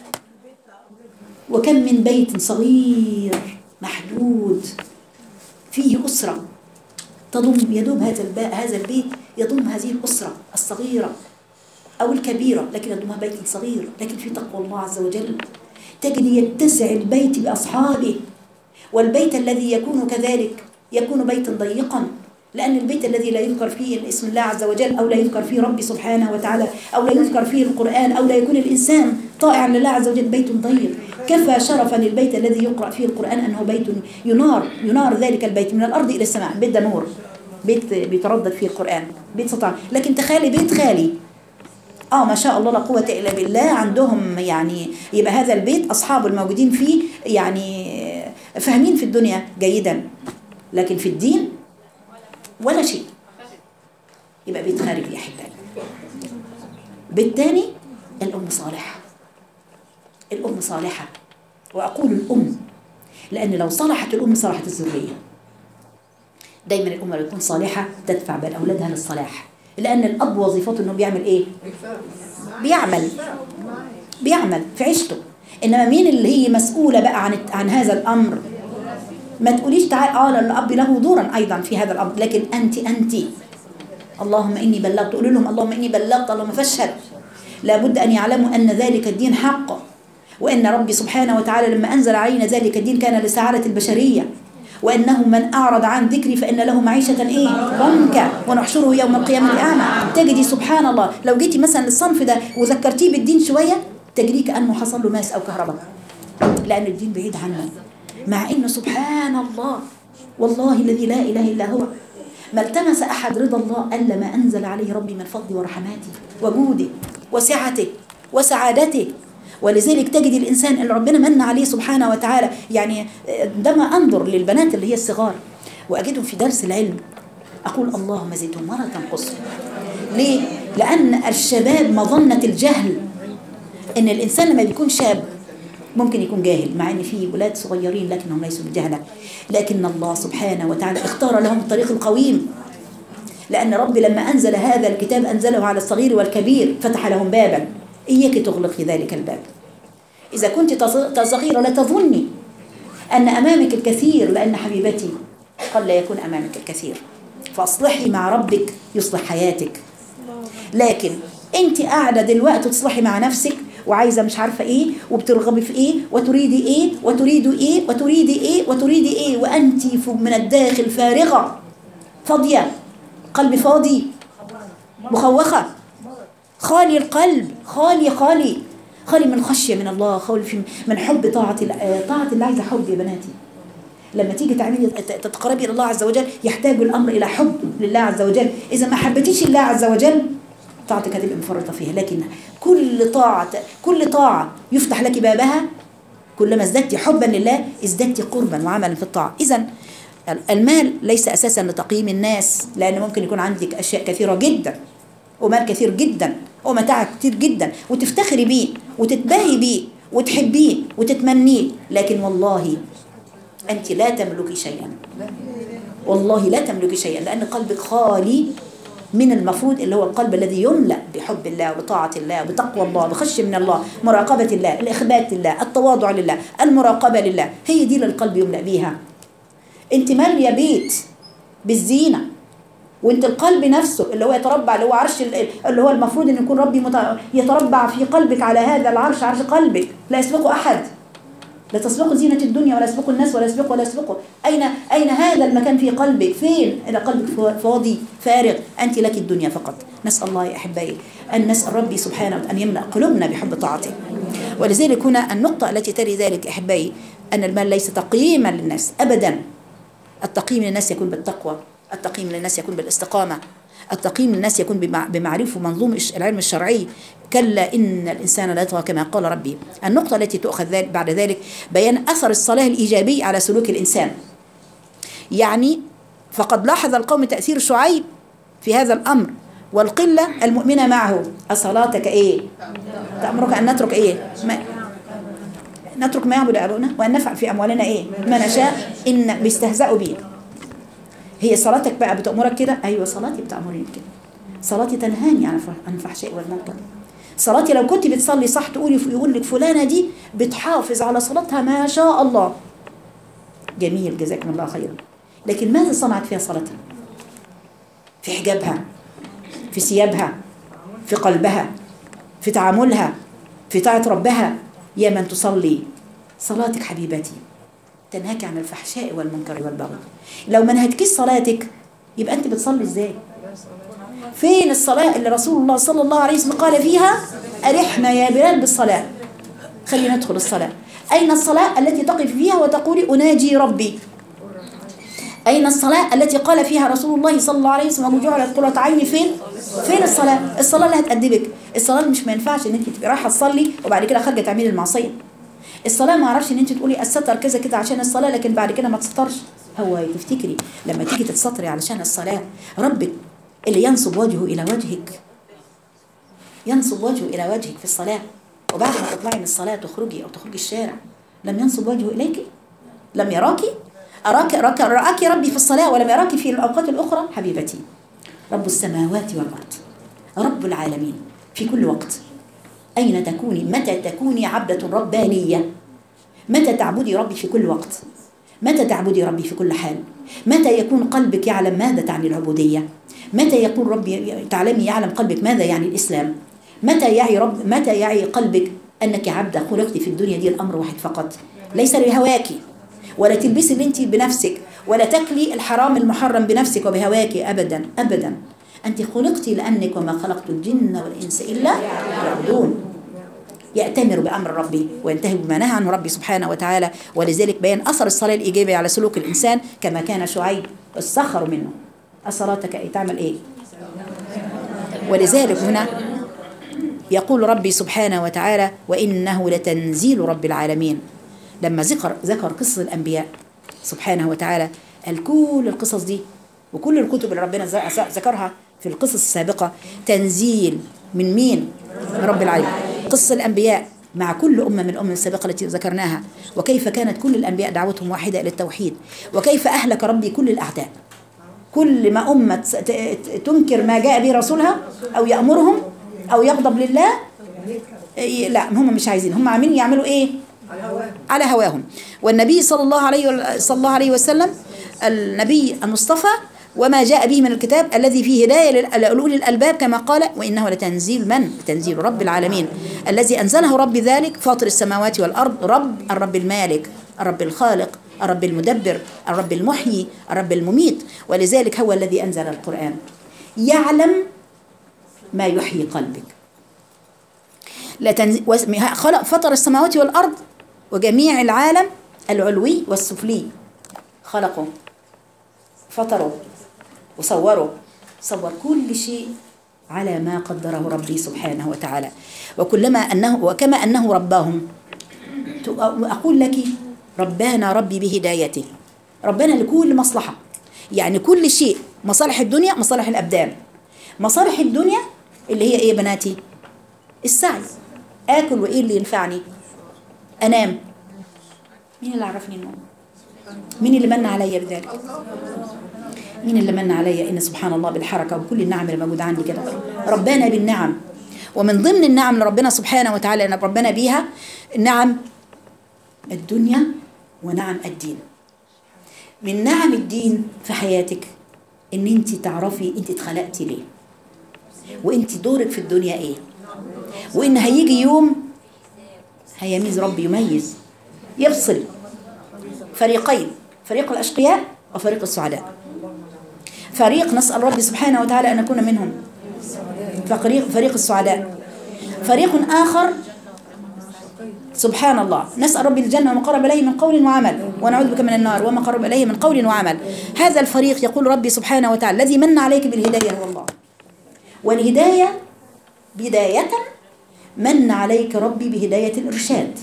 وكم من بيت صغير محدود فيه أسرة تضم يدوم هذا البيت يضم هذه الأسرة الصغيرة أو الكبيرة، لكن يضمها بيت صغير لكن في تقوى الله عز وجل. تجد يتسع البيت بأصحابه، والبيت الذي يكون كذلك يكون بيتا ضيقا، لأن البيت الذي لا يذكر فيه اسم الله عز وجل أو لا يذكر فيه ربي سبحانه وتعالى أو لا يذكر فيه القرآن أو لا يكون الإنسان طائعا لله عز وجل بيت ضيق. كفى شرفا للبيت الذي يقرأ فيه القرآن أنه بيت ينار ذلك البيت من الأرض إلى السماء. بيت ده نور، بيت بيتردد فيه القرآن، بيت سطع. لكن تخيلي بيت خالي ما شاء الله لا قوة إلا بالله عندهم، يعني يبقى هذا البيت أصحابه الموجودين فيه يعني فاهمين في الدنيا جيدا، لكن في الدين ولا شيء، يبقى بيت خارج يا أحبائي. بالتالي الأم صالحة، وأقول الأم لأن لو صلحت الأم صلحت الذرية. دايما الأم لو تكون صالحة تدفع بأولادها للصلاح، لأن الأب وظيفته إنه بيعمل إيه؟ بيعمل في عيشته. إنما مين اللي هي مسؤولة بقى عن هذا الأمر؟ ما تقوليش تعال الأب له دورا أيضا في هذا الأمر، لكن أنت اللهم إني بلغت، قولوا لهم اللهم إني بلغت، اللهم فاشهد. لابد أن يعلموا أن ذلك الدين حق، وأن ربي سبحانه وتعالى لما أنزل علينا ذلك الدين كان لسعادة البشرية، وأنه من أعرض عن ذكري فإن له معيشة ضنكا ونحشره يوم القيامة أعمى. تجدي سبحان الله لو جيتي مثلا للصنف ده وذكرتيه بالدين شوية تجري كأنه حصل له ماس أو كهرباء، لأن الدين بعيد عنه، مع إنه سبحان الله والله الذي لا إله إلا هو ما التمس أحد رضا الله ألا ما أنزل عليه ربي من فضل ورحماته وجوده وسعته وسعادته. ولذلك تجد الإنسان اللي ربنا من عليه سبحانه وتعالى، يعني عندما أنظر للبنات اللي هي الصغار وأجدهم في درس العلم أقول اللهم زدهم ولا تنقصهم. ليه؟ لأن الشباب مظنة الجهل، إن الإنسان لما بيكون شاب ممكن يكون جاهل، مع إن في ولاد صغيرين لكنهم ليسوا بجهلة، لكن الله سبحانه وتعالى اختار لهم الطريق القويم، لأن ربي لما أنزل هذا الكتاب أنزله على الصغير والكبير، فتح لهم بابا إياك تغلقي ذلك الباب. إذا كنت صغيرة لا تظني أن أمامك الكثير، لأن حبيبتي قد لا يكون أمامك الكثير، فأصلحي مع ربك يصلح حياتك. لكن أنت قاعدة دلوقتي تصلحي مع نفسك وعايزة مش عارفة إيه وبترغبي في إيه وتريدي إيه وتريدي إيه وتريدي إيه وتريدي إيه، وأنت من الداخل فارغة فاضية، قلب فاضي، مخوخة، خالي القلب، خالي من خشية من الله، خالي من حب طاعة الله. عايزة حب يا بناتي. لما تيجي تعملي تتقربي إلى الله عز وجل يحتاج الأمر إلى حب لله عز وجل. إذا ما حبتيش الله عز وجل طاعتك هتبقى مفرطة فيها. لكن كل طاعة يفتح لك بابها، كلما ازددت حبا لله ازددت قربا وعملا في الطاعة. إذن المال ليس أساسا لتقييم الناس، لأن ممكن يكون عندك أشياء كثيرة جدا ومال كثير جدا ومتاع كثير جدا وتفتخري بيه وتتباهي بيه وتحبيه وتتمنيه، لكن والله أنت لا تملكي شيئا، والله لا تملكي شيئا، لأن قلبك خالي من المفروض اللي هو القلب الذي يملأ بحب الله وبطاعة الله وبتقوى الله بخشية من الله، مراقبة الله، الإخبات لله، التواضع لله، المراقبة لله، هي دي اللي القلب يملأ بيها. انت مالية بيت بالزينة، وانت القلب نفسه اللي هو يتربع، اللي هو عرش، اللي هو المفروض ان يكون ربي يتربع في قلبك على هذا العرش، عرش قلبك لا يسبقه أحد، لا تسبق زينة الدنيا ولا يسبق الناس ولا يسبقه. أين هذا المكان في قلبك؟ فين؟ إذا قلبك فاضي فارغ، أنت لك الدنيا فقط. نسأل الله يا أحبائي أن نسأل ربي سبحانه أن يملأ قلوبنا بحب طاعته. ولذلك هنا النقطة التي تلي ذلك أحبائي أن المال ليس تقييما للناس أبدا. التقييم للناس يكون بالتقوى، التقييم للناس يكون بالاستقامة، التقييم للناس يكون بمعرفة منظوم العلم الشرعي. كلا إن الإنسان لا يطغى كما قال ربي. النقطة التي تؤخذ بعد ذلك بيان أثر الصلاة الإيجابي على سلوك الإنسان. يعني فقد لاحظ القوم تأثير شعيب في هذا الأمر والقلة المؤمنة معه. أصلاتك إيه؟ تأمرك أن نترك إيه؟ نترك ما يعبد آباؤنا وأن نفعل في أموالنا إيه؟ ما نشاء. إن بيستهزئوا بيه. هي صلاتك بقى بتأمرك كده؟ أيوة صلاتي بتأمرني كده. صلاتي تنهاني عن الفحشاء والمنكر. صلاتي لو كنت بتصلي صح يقول لك فلانة دي بتحافظ على صلاتها ما شاء الله، جميل جزاكم الله خيرا. لكن ماذا صنعت فيها صلاتها؟ في حجابها، في ثيابها، في قلبها، في تعاملها، في طاعة ربها. يا من تصلي صلاتك حبيبتي تنهاك عن الفحشاء والمنكر والبغي. لو ما نهتكيش صلاتك يبقى أنت بتصلي إزاي؟ فين الصلاة اللي رسول الله صلى الله عليه وسلم قال فيها أرحنا يا بلال بالصلاة، خلينا ندخل الصلاة. أين الصلاة التي تقف فيها وتقولي أناجي ربي؟ أين الصلاة التي قال فيها رسول الله صلى الله عليه وسلم وجعلت قرة عيني؟ فين الصلاة؟ الصلاة اللي هتأدبك. الصلاة مش ما ينفعش ان انت تبقي رايحه تصلي وبعد كده خارجه تعملي المعصيه. الصلاة ما اعرفش ان انت تقولي الستر كذا كده عشان الصلاة لكن بعد كده ما تسترش. هو تفتكري لما تيجي تتستري علشان الصلاة ربك اللي ينصب وجهه الى وجهك، ينصب وجهه الى وجهك في الصلاة، وبعد ما تطلعي من الصلاة تخرجي او تخرجي الشارع لم ينصب وجهه اليك؟ لم يراكي؟ رآك ربي في الصلاة ولم يراك في الأوقات الأخرى. حبيبتي رب السماوات والأرض رب العالمين في كل وقت. أين تكوني؟ متى تكوني عبدة ربانية؟ متى تعبدي ربي في كل وقت؟ متى تعبدي ربي في كل حال؟ متى يكون قلبك يعلم ماذا تعني العبودية؟ متى يكون ربي يعلم قلبك ماذا يعني الإسلام؟ متى يعي قلبك أنك عبدة خلقتي في الدنيا دي الأمر واحد فقط، ليس لهواكي ولا تلبسي اللي انت بنفسك ولا تكلي الحرام المحرم بنفسك وبهواك أبدا أبدا. أنت خلقتي لأنك وما خلقت الجن والإنس إلا يعبدون. يأتمر بأمر ربي وينتهي بما نهى عنه ربي سبحانه وتعالى. ولذلك بيان أثر الصلاة الإيجابية على سلوك الإنسان كما كان شعيب السخر منه. صلاتك تعمل إيه؟ ولذلك هنا يقول ربي سبحانه وتعالى وإنه لتنزيل رب العالمين. لما ذكر قصص الأنبياء سبحانه وتعالى كل القصص دي وكل الكتب اللي ربنا ذكرها في القصص السابقة تنزيل من مين؟ من رب العالمين. قصص الأنبياء مع كل أمة من الأمم السابقة التي ذكرناها، وكيف كانت كل الأنبياء دعوتهم واحدة إلى التوحيد، وكيف أهلك ربي كل الأعداء. كل ما أمة تنكر ما جاء به رسولها أو يأمرهم أو يغضب لله لا هم مش عايزين، هم عاملين يعملوا إيه؟ على هواهم. والنبي صلى الله عليه وسلم النبي المصطفى وما جاء به من الكتاب الذي فيه هداية لأولي الألباب كما قال وإنه لتنزيل من؟ تنزيل رب العالمين الذي أنزله رب ذلك فاطر السماوات والأرض الرب المالك الرب الخالق الرب المدبر الرب المحيي الرب المميت. ولذلك هو الذي أنزل القرآن يعلم ما يحيي قلبك. خلق فطر السماوات والأرض وجميع العالم العلوي والسفلي، خلقه فطره وصوره، صور كل شيء على ما قدره ربي سبحانه وتعالى. وكما أنه رباهم، أقول لك ربانا ربي بهدايته، ربنا لكل مصلحة، يعني كل شيء، مصالح الدنيا مصالح الأبدان. مصالح الدنيا اللي هي إيه بناتي؟ السعي، آكل وإيه اللي ينفعني؟ أنام. مين اللي عرفني النوم؟ مين اللي من علي بذلك؟ مين اللي من علي إن سبحان الله بالحركة وكل النعم اللي موجودة عندي كده؟ ربنا بالنعم. ومن ضمن النعم لربنا سبحانه وتعالى أن ربنا بيها نعم الدنيا ونعم الدين. من نعم الدين في حياتك ان انت تعرفي انت اتخلقتي ليه، وانت دورك في الدنيا ايه، وان هيجي يوم هيميز ربي، يميز يفصل فريقين، فريق الاشقياء وفريق السعداء. فريق نسأل ربي سبحانه وتعالى ان نكون منهم، فريق السعداء. فريق آخر سبحان الله نسأل ربي الجنة وما قرب إليه من قول وعمل، ونعوذ بك من النار وما قرب إليه من قول وعمل. هذا الفريق يقول ربي سبحانه وتعالى الذي من عليك بالهداية هو الله. والهداية بداية من عليك ربي بهداية الإرشاد.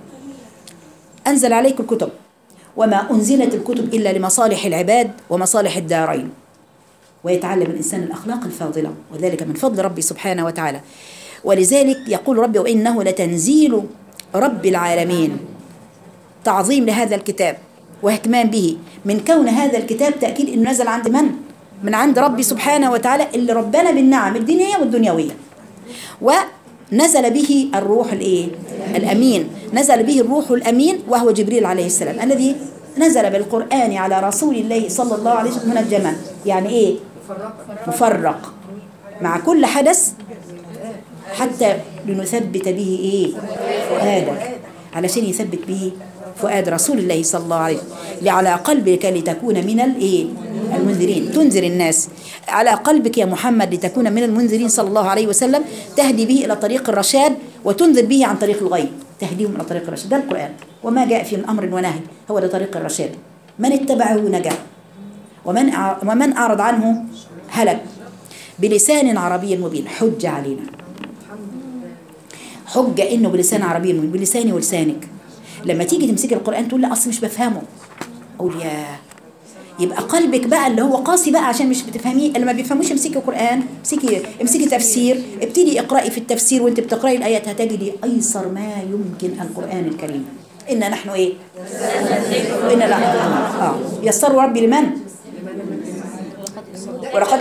أنزل عليك الكتب، وما أنزلت الكتب إلا لمصالح العباد ومصالح الدارين، ويتعلم الإنسان الأخلاق الفاضلة، وذلك من فضل ربي سبحانه وتعالى. ولذلك يقول ربي وإنه لتنزيل رب العالمين، تعظيم لهذا الكتاب واهتمام به، من كون هذا الكتاب تأكيد إنه نزل عند من عند ربي سبحانه وتعالى اللي ربنا بالنعم الدينية والدنيوية. ونزل به الروح الأمين، نزل به الروح الأمين وهو جبريل عليه السلام الذي نزل بالقرآن على رسول الله صلى الله عليه وسلم منجما، يعني إيه؟ مفرق مع كل حدث، حتى لنثبت به فؤادك، علشان يثبت به فؤاد رسول الله صلى الله عليه وسلم، على قلبك لتكون من المنذرين، تنذر الناس على قلبك يا محمد لتكون من المنذرين صلى الله عليه وسلم، تهدي به إلى طريق الرشاد وتنذر به عن طريق الغي، تهديهم إلى طريق الرشاد. ده القرآن، وما جاء في من أمر ونهي هو ده طريق الرشاد. من اتبعه نجا، ومن أعرض عنه هلك، بلسان عربي مبين. حجة علينا، حجة إنه بلسان عربي مبين، بلساني ولسانك. لما تيجي تمسكي القرآن تقول لا أصل مش بفهمه، أقول يبقى قلبك بقى اللي هو قاسي بقى عشان مش بتفهميه. اللي ما بيفهموش امسكي القرآن، امسكي تفسير، ابتدي اقرأي في التفسير، وانت بتقرأي الآيات هتجدي أيسر ما يمكن القرآن الكريم. إن نحن وإن لا يسر ربي لمن ولقد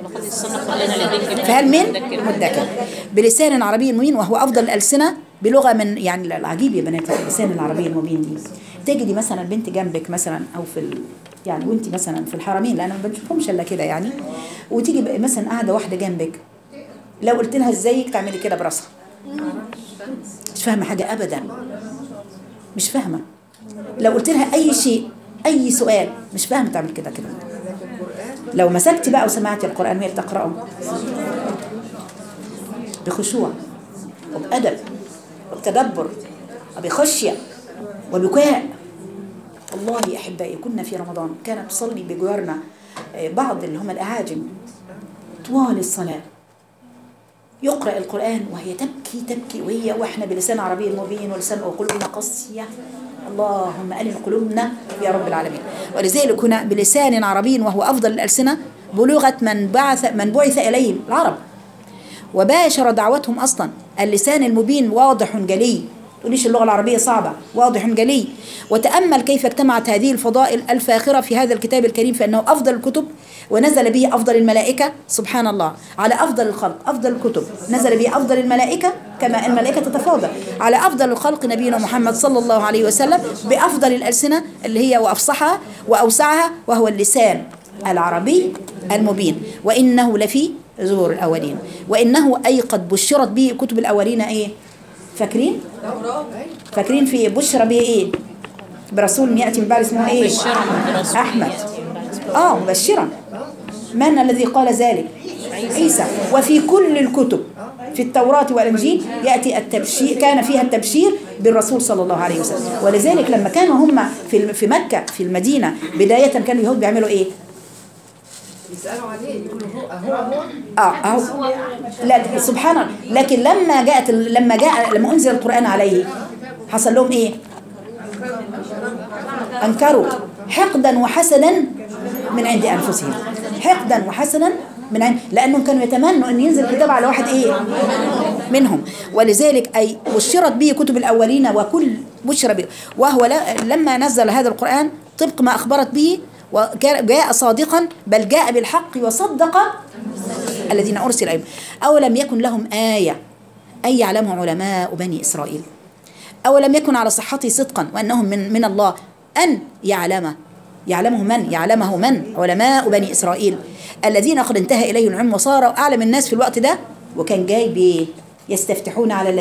فهل من مدكر بلسان عربي مبين، وهو أفضل الألسنة بلغة من يعني العجيب يا بنات اللسان العربي المبين دي. تجدي مثلا بنت جنبك مثلا أو في يعني وانت مثلا في الحرمين، لأن ما بنشوفهمش إلا كده يعني، وتيجي مثلا قاعدة واحدة جنبك، لو قلت لها ازيك تعملي كده براسها، مش فاهمة حاجة أبدا، مش فاهمة. لو قلت لها أي شيء أي سؤال مش فاهمة تعمل كده. لو مسكتي بقى وسمعتي القرآن وهي بتقرأه بخشوع وبأدب وبتدبر وبخشية وبكاء. والله يا أحبائي كنا في رمضان كانت تصلي بجوارنا بعض اللي هم الأعاجم طوال الصلاة، يقرأ القرآن وهي تبكي وإحنا بلسان عربي مبين ولسان وقلوبنا قاسية. اللهم ألن قلوبنا يا رب العالمين. ولذلك هنا بلسان عربي وهو أفضل الألسنة بلغة من بعث إليهم العرب، وباشر دعوتهم أصلا. اللسان المبين واضح جلي، وليش اللغة العربية صعبة، واضح جلي. وتأمل كيف اجتمعت هذه الفضائل الفاخرة في هذا الكتاب الكريم، فإنه أفضل الكتب ونزل به أفضل الملائكة سبحان الله على أفضل الخلق. أفضل الكتب نزل به أفضل الملائكة، كما الملائكة تتفاضل على أفضل الخلق نبينا محمد صلى الله عليه وسلم بأفضل الألسنة اللي هي وأفصحها وأوسعها، وهو اللسان العربي المبين. وإنه لفي زبور الأولين، وإنه أي قد بشرت به كتب الأولين. فاكرين في بشرى به برسول يأتي من بعد اسمه أحمد. مبشرا. من الذي قال ذلك؟ عيسى. وفي كل الكتب في التوراة والإنجيل يأتي التبشير، كان فيها التبشير بالرسول صلى الله عليه وسلم. ولذلك لما كانوا هم في مكة في المدينة بداية كانوا اليهود بيعملوا يسألوا عليه يقولوا هو أهو. لا سبحان الله. لكن لما أنزل القرآن عليه حصل لهم إيه؟ أنكروا حقدا وحسدا من عند أنفسهم. حقدا وحسدا من عند، لأنهم كانوا يتمنوا أن ينزل كتاب على واحد إيه؟ منهم. ولذلك أي بشرت به كتب الأولين وكل بشر به، وهو لما نزل هذا القرآن طبق ما أخبرت به وجاء صادقا، بل جاء بالحق وصدق الذين أرسل إليهم. أولم يكن لهم آية أي يعلمه علماء بني إسرائيل، أولم يكن على صحته صدقا وأنهم من الله أن يعلمه من علماء بني إسرائيل الذين قد انتهى إليه العلم وصاروا أعلم الناس في الوقت ده. وكان جاي يستفتحون على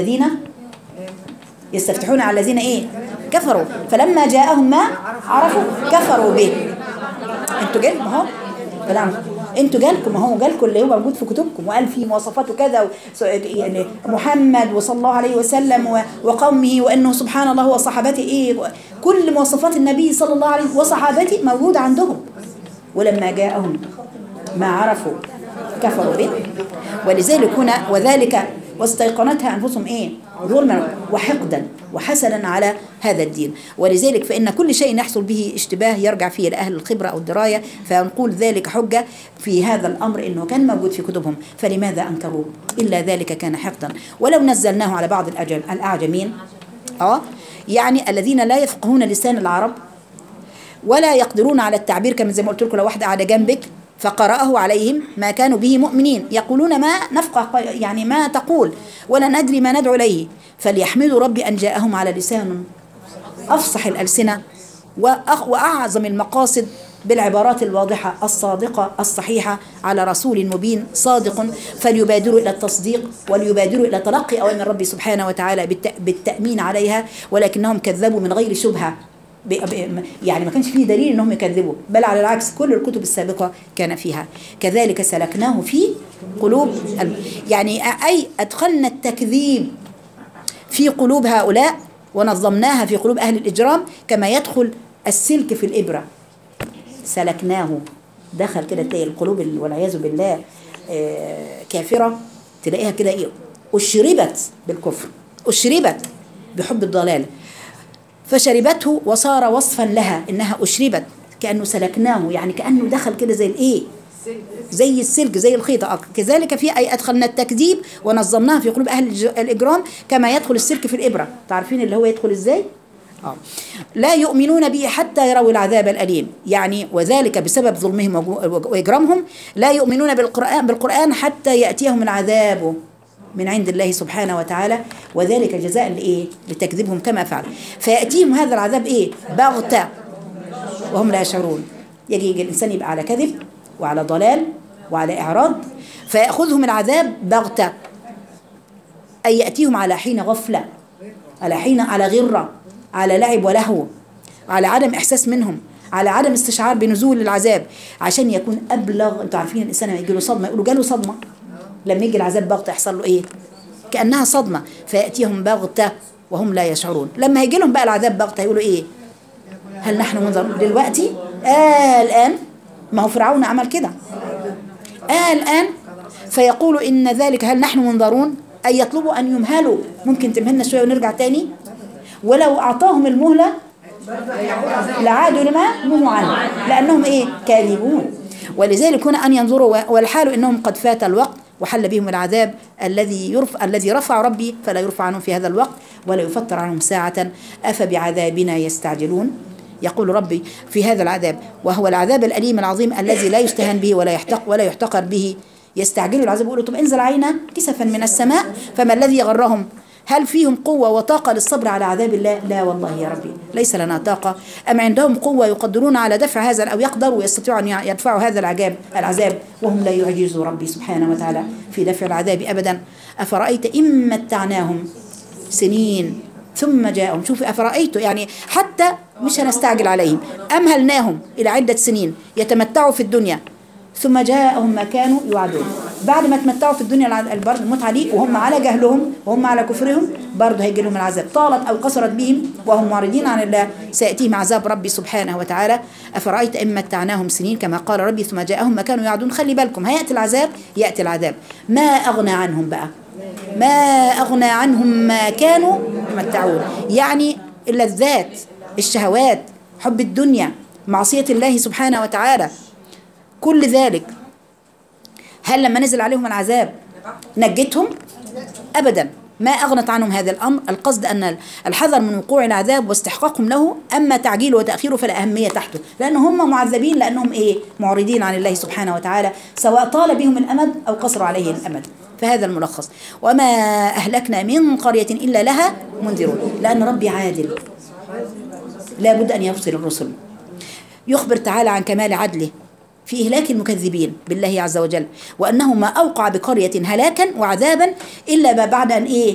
الذين إيه؟ كفروا، فلما جاءهم ما عرفوا كفروا به. انتوا جالكم اهو، انتوا جالكم اللي هو موجود في كتبكم، وقال فيه مواصفاته كذا، يعني محمد وصلى الله عليه وسلم وقومه، وانه سبحان الله وصحابته ايه، كل مواصفات النبي صلى الله عليه وصحابته موجوده عندهم. ولما جاءهم ما عرفوا كفروا به. ولذلك هنا وذلك واستيقنتها انفسهم ايه؟ ظلما وحقدا وحسدا على هذا الدين. ولذلك فإن كل شيء يحصل به اشتباه يرجع فيه لأهل الخبرة أو الدراية، فنقول ذلك حجة في هذا الأمر إنه كان موجود في كتبهم، فلماذا أنكروه؟ إلا ذلك كان حقدا. ولو نزلناه على بعض الأعجمين يعني الذين لا يفقهون لسان العرب ولا يقدرون على التعبير، كما زي ما قلت لكم، لو واحد قاعد جنبك فقرأه عليهم ما كانوا به مؤمنين، يقولون ما نفقه يعني ما تقول ولا ندري ما ندعو إليه، فليحمدوا ربي أن جاءهم على لسان أفصح الألسنة وأعظم المقاصد بالعبارات الواضحة الصادقة الصحيحة على رسول مبين صادق، فليبادروا إلى التصديق وليبادروا إلى تلقي أوامر ربي سبحانه وتعالى بالتأمين عليها، ولكنهم كذبوا من غير شبهة، يعني ما كانش فيه دليل انهم يكذبوا، بل على العكس كل الكتب السابقة كان فيها. كذلك سلكناه في قلوب يعني أي أدخلنا التكذيب في قلوب هؤلاء ونظمناها في قلوب أهل الإجرام كما يدخل السلك في الإبرة. سلكناه دخل كده، تلاقي القلوب والعياذ بالله كافرة، تلاقيها كده إيه؟ أشربت بالكفر، أشربت بحب الضلال، فشربته وصار وصفا لها إنها أشربت، كأنه سلكناه، يعني كأنه دخل كده زي الإيه؟ زي السلك، زي الخيطة. كذلك في أي أدخلنا التكذيب ونظمناها في قلوب أهل الإجرام كما يدخل السلك في الإبرة. تعرفين اللي هو يدخل إزاي؟ لا يؤمنون به حتى يروا العذاب الأليم، يعني وذلك بسبب ظلمهم وإجرامهم لا يؤمنون بالقرآن حتى يأتيهم العذاب من عند الله سبحانه وتعالى، وذلك جزاء لإيه؟ لتكذبهم كما فعل. فيأتيهم هذا العذاب إيه؟ بغتة وهم لا يشعرون. يجي الإنسان يبقى على كذب وعلى ضلال وعلى إعراض، فيأخذهم العذاب بغتة، أي يأتيهم على حين غفلة، على غرة، على لعب ولهو، على عدم إحساس منهم، على عدم استشعار بنزول العذاب، عشان يكون أبلغ. أنتوا عارفين الإنسان لما يجي له صدمة يقولوا جاله صدمة، لما يجي العذاب بغتة يحصل له إيه؟ كأنها صدمة، فيأتيهم بغتة وهم لا يشعرون. لما يجي لهم بقى العذاب بغتة يقولوا إيه؟ هل نحن منظرون دلوقتي؟ الآن، ما هو فرعون عمل كده، الآن، فيقولوا إن ذلك هل نحن منظرون، أي يطلبوا أن يمهلوا، ممكن تمهلنا شوية ونرجع تاني، ولو أعطاهم المهلة لعادوا لما نهوا عنه، لأنهم إيه؟ كاذبون. ولذلك هنا أن ينظروا، والحال إنهم قد فات الوقت وحل بهم العذاب الذي رفع ربي فلا يرفع عنهم في هذا الوقت ولا يفتر عنهم ساعة. أفبعذابنا يستعجلون؟ يقول ربي في هذا العذاب، وهو العذاب الأليم العظيم الذي لا يستهان به ولا يحتقر به، يستعجلوا العذاب يقولوا طب انزل علينا كسفا من السماء، فما الذي يغرهم؟ هل فيهم قوة وطاقة للصبر على عذاب الله؟ لا والله يا ربي ليس لنا طاقة. أم عندهم قوة يقدرون على دفع هذا، أو يقدروا ويستطيعوا أن يدفعوا هذا العذاب وهم لا يعجزوا ربي سبحانه وتعالى في دفع العذاب أبدا. أفرأيت إن متعناهم سنين ثم جاءهم، شوفوا أفرأيتوا، يعني حتى مش هنستعجل عليهم، أمهلناهم إلى عدة سنين يتمتعوا في الدنيا، ثم جاءهم ما كانوا يوعدون. بعد ما تمتعوا في الدنيا المتعة دي وهم على جهلهم وهم على كفرهم، برضه هيجي لهم العذاب طالت أو قصرت بهم وهم معرضين عن الله سيأتيهم عذاب ربي سبحانه وتعالى. أفرأيت إن متعناهم سنين كما قال ربي ثم جاءهم ما كانوا يوعدون. خلي بالكم، هيأتي العذاب، يأتي العذاب ما أغنى عنهم بقى، ما أغنى عنهم ما كانوا يمتعون، يعني اللذات، الشهوات، حب الدنيا، معصية الله سبحانه وتعالى، كل ذلك. هل لما نزل عليهم العذاب نجتهم؟ أبدا، ما أغنت عنهم هذا الأمر. القصد أن الحذر من وقوع العذاب واستحقاقهم له، أما تعجيله وتأخيره فلا أهمية تحته، لأن هم معذبين لأنهم معرضين عن الله سبحانه وتعالى، سواء طال بهم الأمد أو قصر عليه الأمد. فهذا الملخص. وما أهلكنا من قرية إلا لها منذرون، لأن ربي عادل لا بد أن يفصل الرسل. يخبر تعالى عن كمال عدله في إهلاك المكذبين بالله عز وجل، وأنه ما أوقع بقرية هلاكا وعذابا إلا ما بعد أن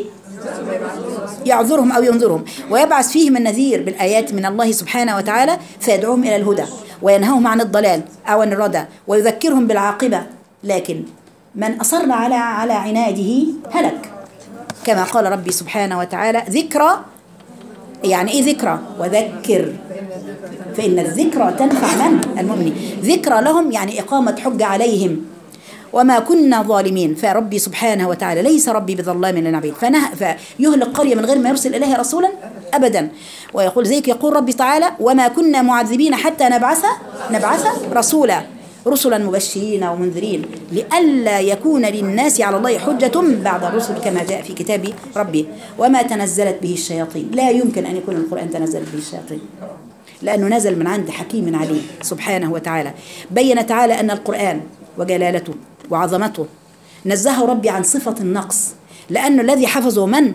يعذرهم أو ينذرهم ويبعث فيهم النذير بالآيات من الله سبحانه وتعالى فيدعوهم إلى الهدى وينهاهم عن الضلال أو عن الردى ويذكرهم بالعاقبة. لكن من أصر على عناده هلك، كما قال ربي سبحانه وتعالى ذكرى. يعني إيه ذكرى؟ وذكر فإن الذكرى تنفع من؟ المؤمنين. ذكرى لهم يعني إقامة حجة عليهم. وما كنا ظالمين، فربي سبحانه وتعالى ليس ربي بظلام للعبيد فيهلك قرية من غير ما يرسل إليها رسولا أبدا. ويقول ذلك، يقول ربي تعالى وما كنا معذبين حتى نبعث رسولا، رسلا مبشرين ومنذرين لئلا يكون للناس على الله حجة بعد الرسل كما جاء في كتاب ربي. وما تنزلت به الشياطين، لا يمكن أن يكون القرآن تنزلت به الشياطين، لأنه نزل من عند حكيم عليم سبحانه وتعالى. بين تعالى أن القرآن وجلالته وعظمته نزهه ربي عن صفة النقص، لأن الذي حفظه من؟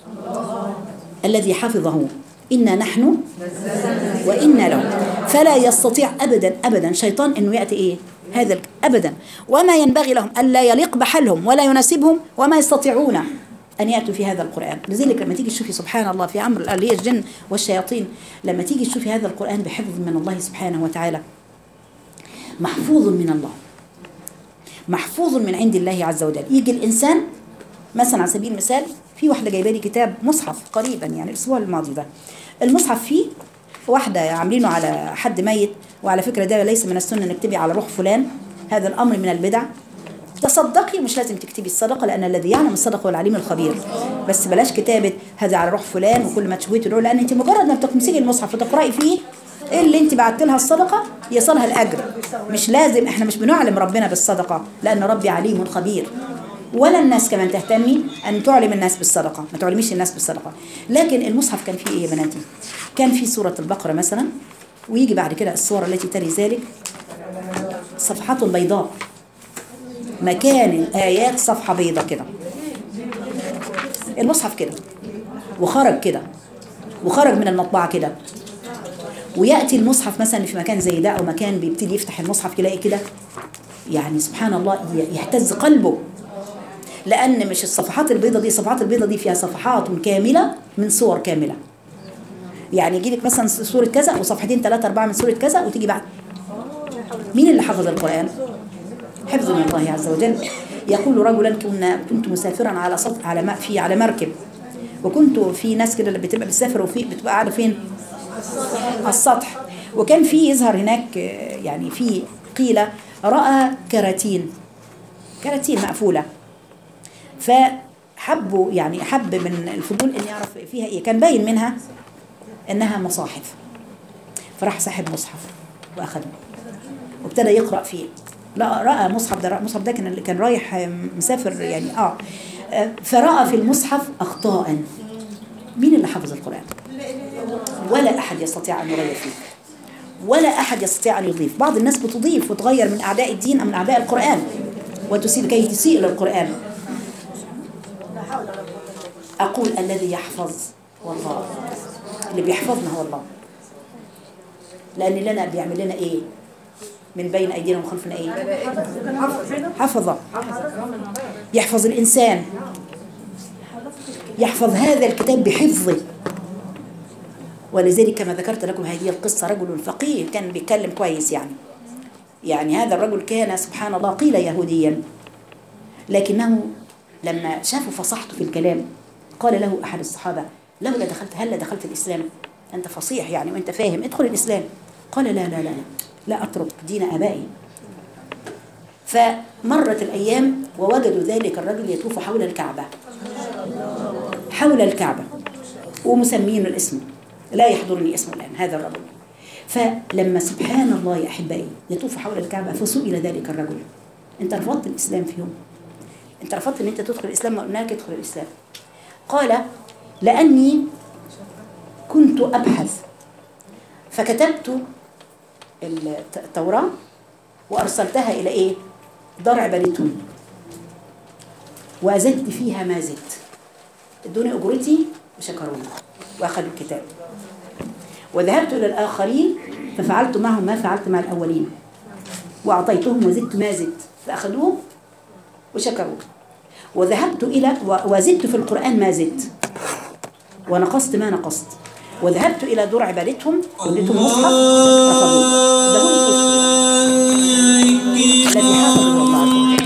الذي حفظه إنا نحن وإنا له، فلا يستطيع أبدا شيطان أنه يأتي هذا أبدا. وما ينبغي لهم ألا يليق بحالهم ولا يناسبهم، وما يستطيعون أن يأتوا في هذا القرآن. لذلك لما تيجي تشوفي سبحان الله في أمر اللي هي الجن والشياطين، لما تيجي تشوفي هذا القرآن بحفظ من الله سبحانه وتعالى، محفوظ من الله، محفوظ من عند الله عز وجل. يجي الإنسان مثلا على سبيل المثال، في واحدة جايبه لي كتاب مصحف قريبا يعني الأسبوع الماضي ده، المصحف فيه واحدة عاملينه على حد ميت، وعلى فكرة ده ليس من السنة انك تكتبي على روح فلان، هذا الأمر من البدع. تصدقي، مش لازم تكتبي الصدقة، لأن الذي يعلم الصدقة هو العليم الخبير، بس بلاش كتابة هذا على روح فلان وكل ما تشويه تقول، لأن انت مجرد ما بتمسكي المصحف وتقرأي فيه اللي انت بعت لها الصدقة يصلها الأجر. مش لازم، احنا مش بنعلم ربنا بالصدقة، لأن ربي عليم خبير. ولا الناس كمان تهتمي أن تعلم الناس بالصدقة، ما تعلميش الناس بالصدقة. لكن المصحف كان فيه إيه يا بناتي؟ كان فيه سورة البقرة مثلا، ويجي بعد كده السورة التي تلي ذلك صفحات بيضاء، مكان الآيات صفحة بيضاء كده، المصحف كده، وخرج كده، وخرج من المطبعة كده، ويأتي المصحف مثلا في مكان زي ده أو مكان بيبتدي يفتح المصحف يلاقي كده، يعني سبحان الله يهتز قلبه، لأن مش الصفحات البيضة دي، الصفحات البيضة دي فيها صفحات كاملة من صور كاملة. يعني يجي لك مثلا سورة كذا وصفحتين 3 4 من سورة كذا وتيجي بعد. مين اللي حفظ القرآن؟ حفظ من الله عز وجل. يقول رجلا كنت مسافرا على مركب، وكنت في ناس كده اللي بتبقى بتسافر وفي بتبقى قاعدة فين؟ على السطح. وكان في يظهر هناك يعني في قيلة رأى كراتين مقفولة، فحبوا يعني حب من الفضول ان يعرف فيها ايه، كان باين منها انها مصاحف، فراح سحب مصحف واخذه وابتدى يقرأ فيه. لا، رأى مصحف ده كان رايح مسافر يعني فرأى في المصحف أخطاء. مين اللي حفظ القرآن؟ ولا أحد يستطيع أن يغير فيه، ولا أحد يستطيع أن يضيف. بعض الناس بتضيف وتغير من أعداء الدين أو من أعداء القرآن وتسيء كي تسيء للقرآن. أقول الذي يحفظ والله، اللي بيحفظنا هو الله، لأن لنا بيعمل لنا إيه من بين أيدينا ومن خلفنا إيه؟ حفظ. يحفظ الإنسان، يحفظ هذا الكتاب بحفظه. ولذلك كما ذكرت لكم هذه القصة، رجل فقيه كان بيتكلم كويس يعني، يعني هذا الرجل كان سبحان الله قيل يهوديا، لكنه لما شافوا فصحته في الكلام قال له أحد الصحابة هلا دخلت الإسلام؟ أنت فصيح يعني وأنت فاهم، ادخل الإسلام. قال لا لا لا لا أترك دين آبائي. فمرت الأيام ووجدوا ذلك الرجل يطوف حول الكعبة، حول الكعبة، ومسمين الاسم، لا يحضرني اسمه الآن هذا الرجل. فلما سبحان الله يا أحبائي يطوف حول الكعبة فسئل ذلك الرجل: أنت رفضت الإسلام في يوم؟ أنت رفضت أن أنت تدخل الإسلام؟ ما قلنا لك ادخل الإسلام. قال: لأني كنت أبحث فكتبت التوراة وأرسلتها إلى إيه؟ ضرع بنيتهم، وزدت فيها ما زدت، ادوني أجرتي وشكروني وأخذوا الكتاب. وذهبت إلى الآخرين ففعلت معهم ما فعلت مع الأولين، وأعطيتهم وزدت ما زدت فأخذوه وشكروا. وذهبت إلى وزدت في القرآن ما زدت، ونقصت ما نقصت. وذهبت إلى دور عبادتهم وديتهم مصحف رفضوه. ده هو الذي حافظه الله عز وجل.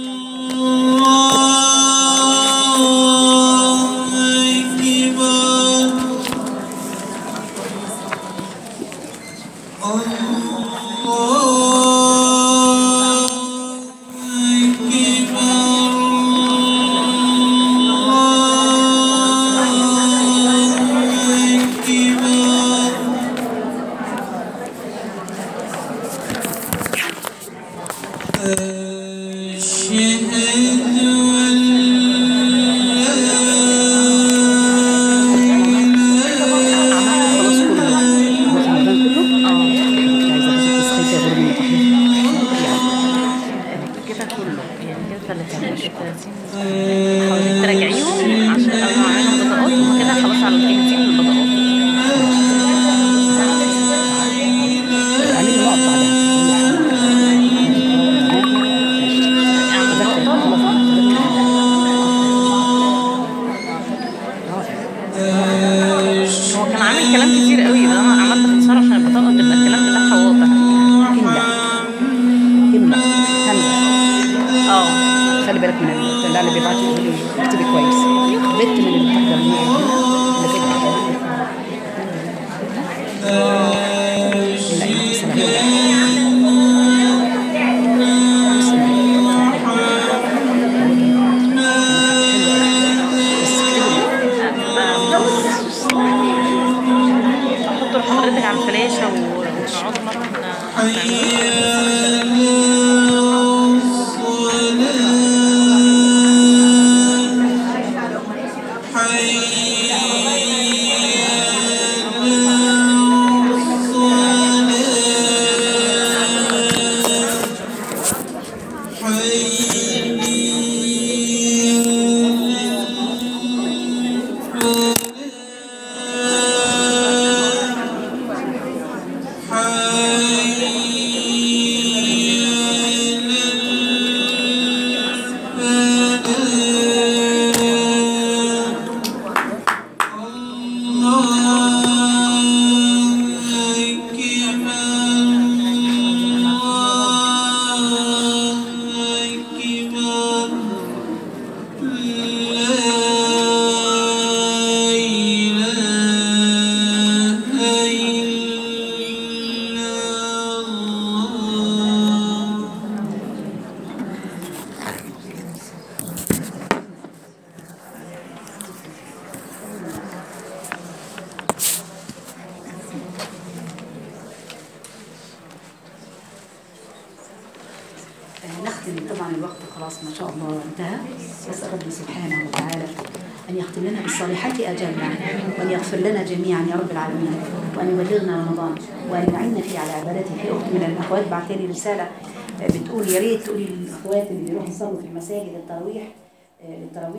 طبعا الوقت خلاص ما شاء الله انتهى. بس ربنا سبحانه وتعالى أن يختم لنا بالصالحات أجلنا، وأن يغفر لنا جميعا يا رب العالمين، وأن يبلغنا رمضان، وأن يعيننا فيه على عبادته. في أخت من الأخوات بعت لي رسالة بتقول يا ريت تقولي للأخوات اللي بيروحوا يصلوا في المساجد التراويح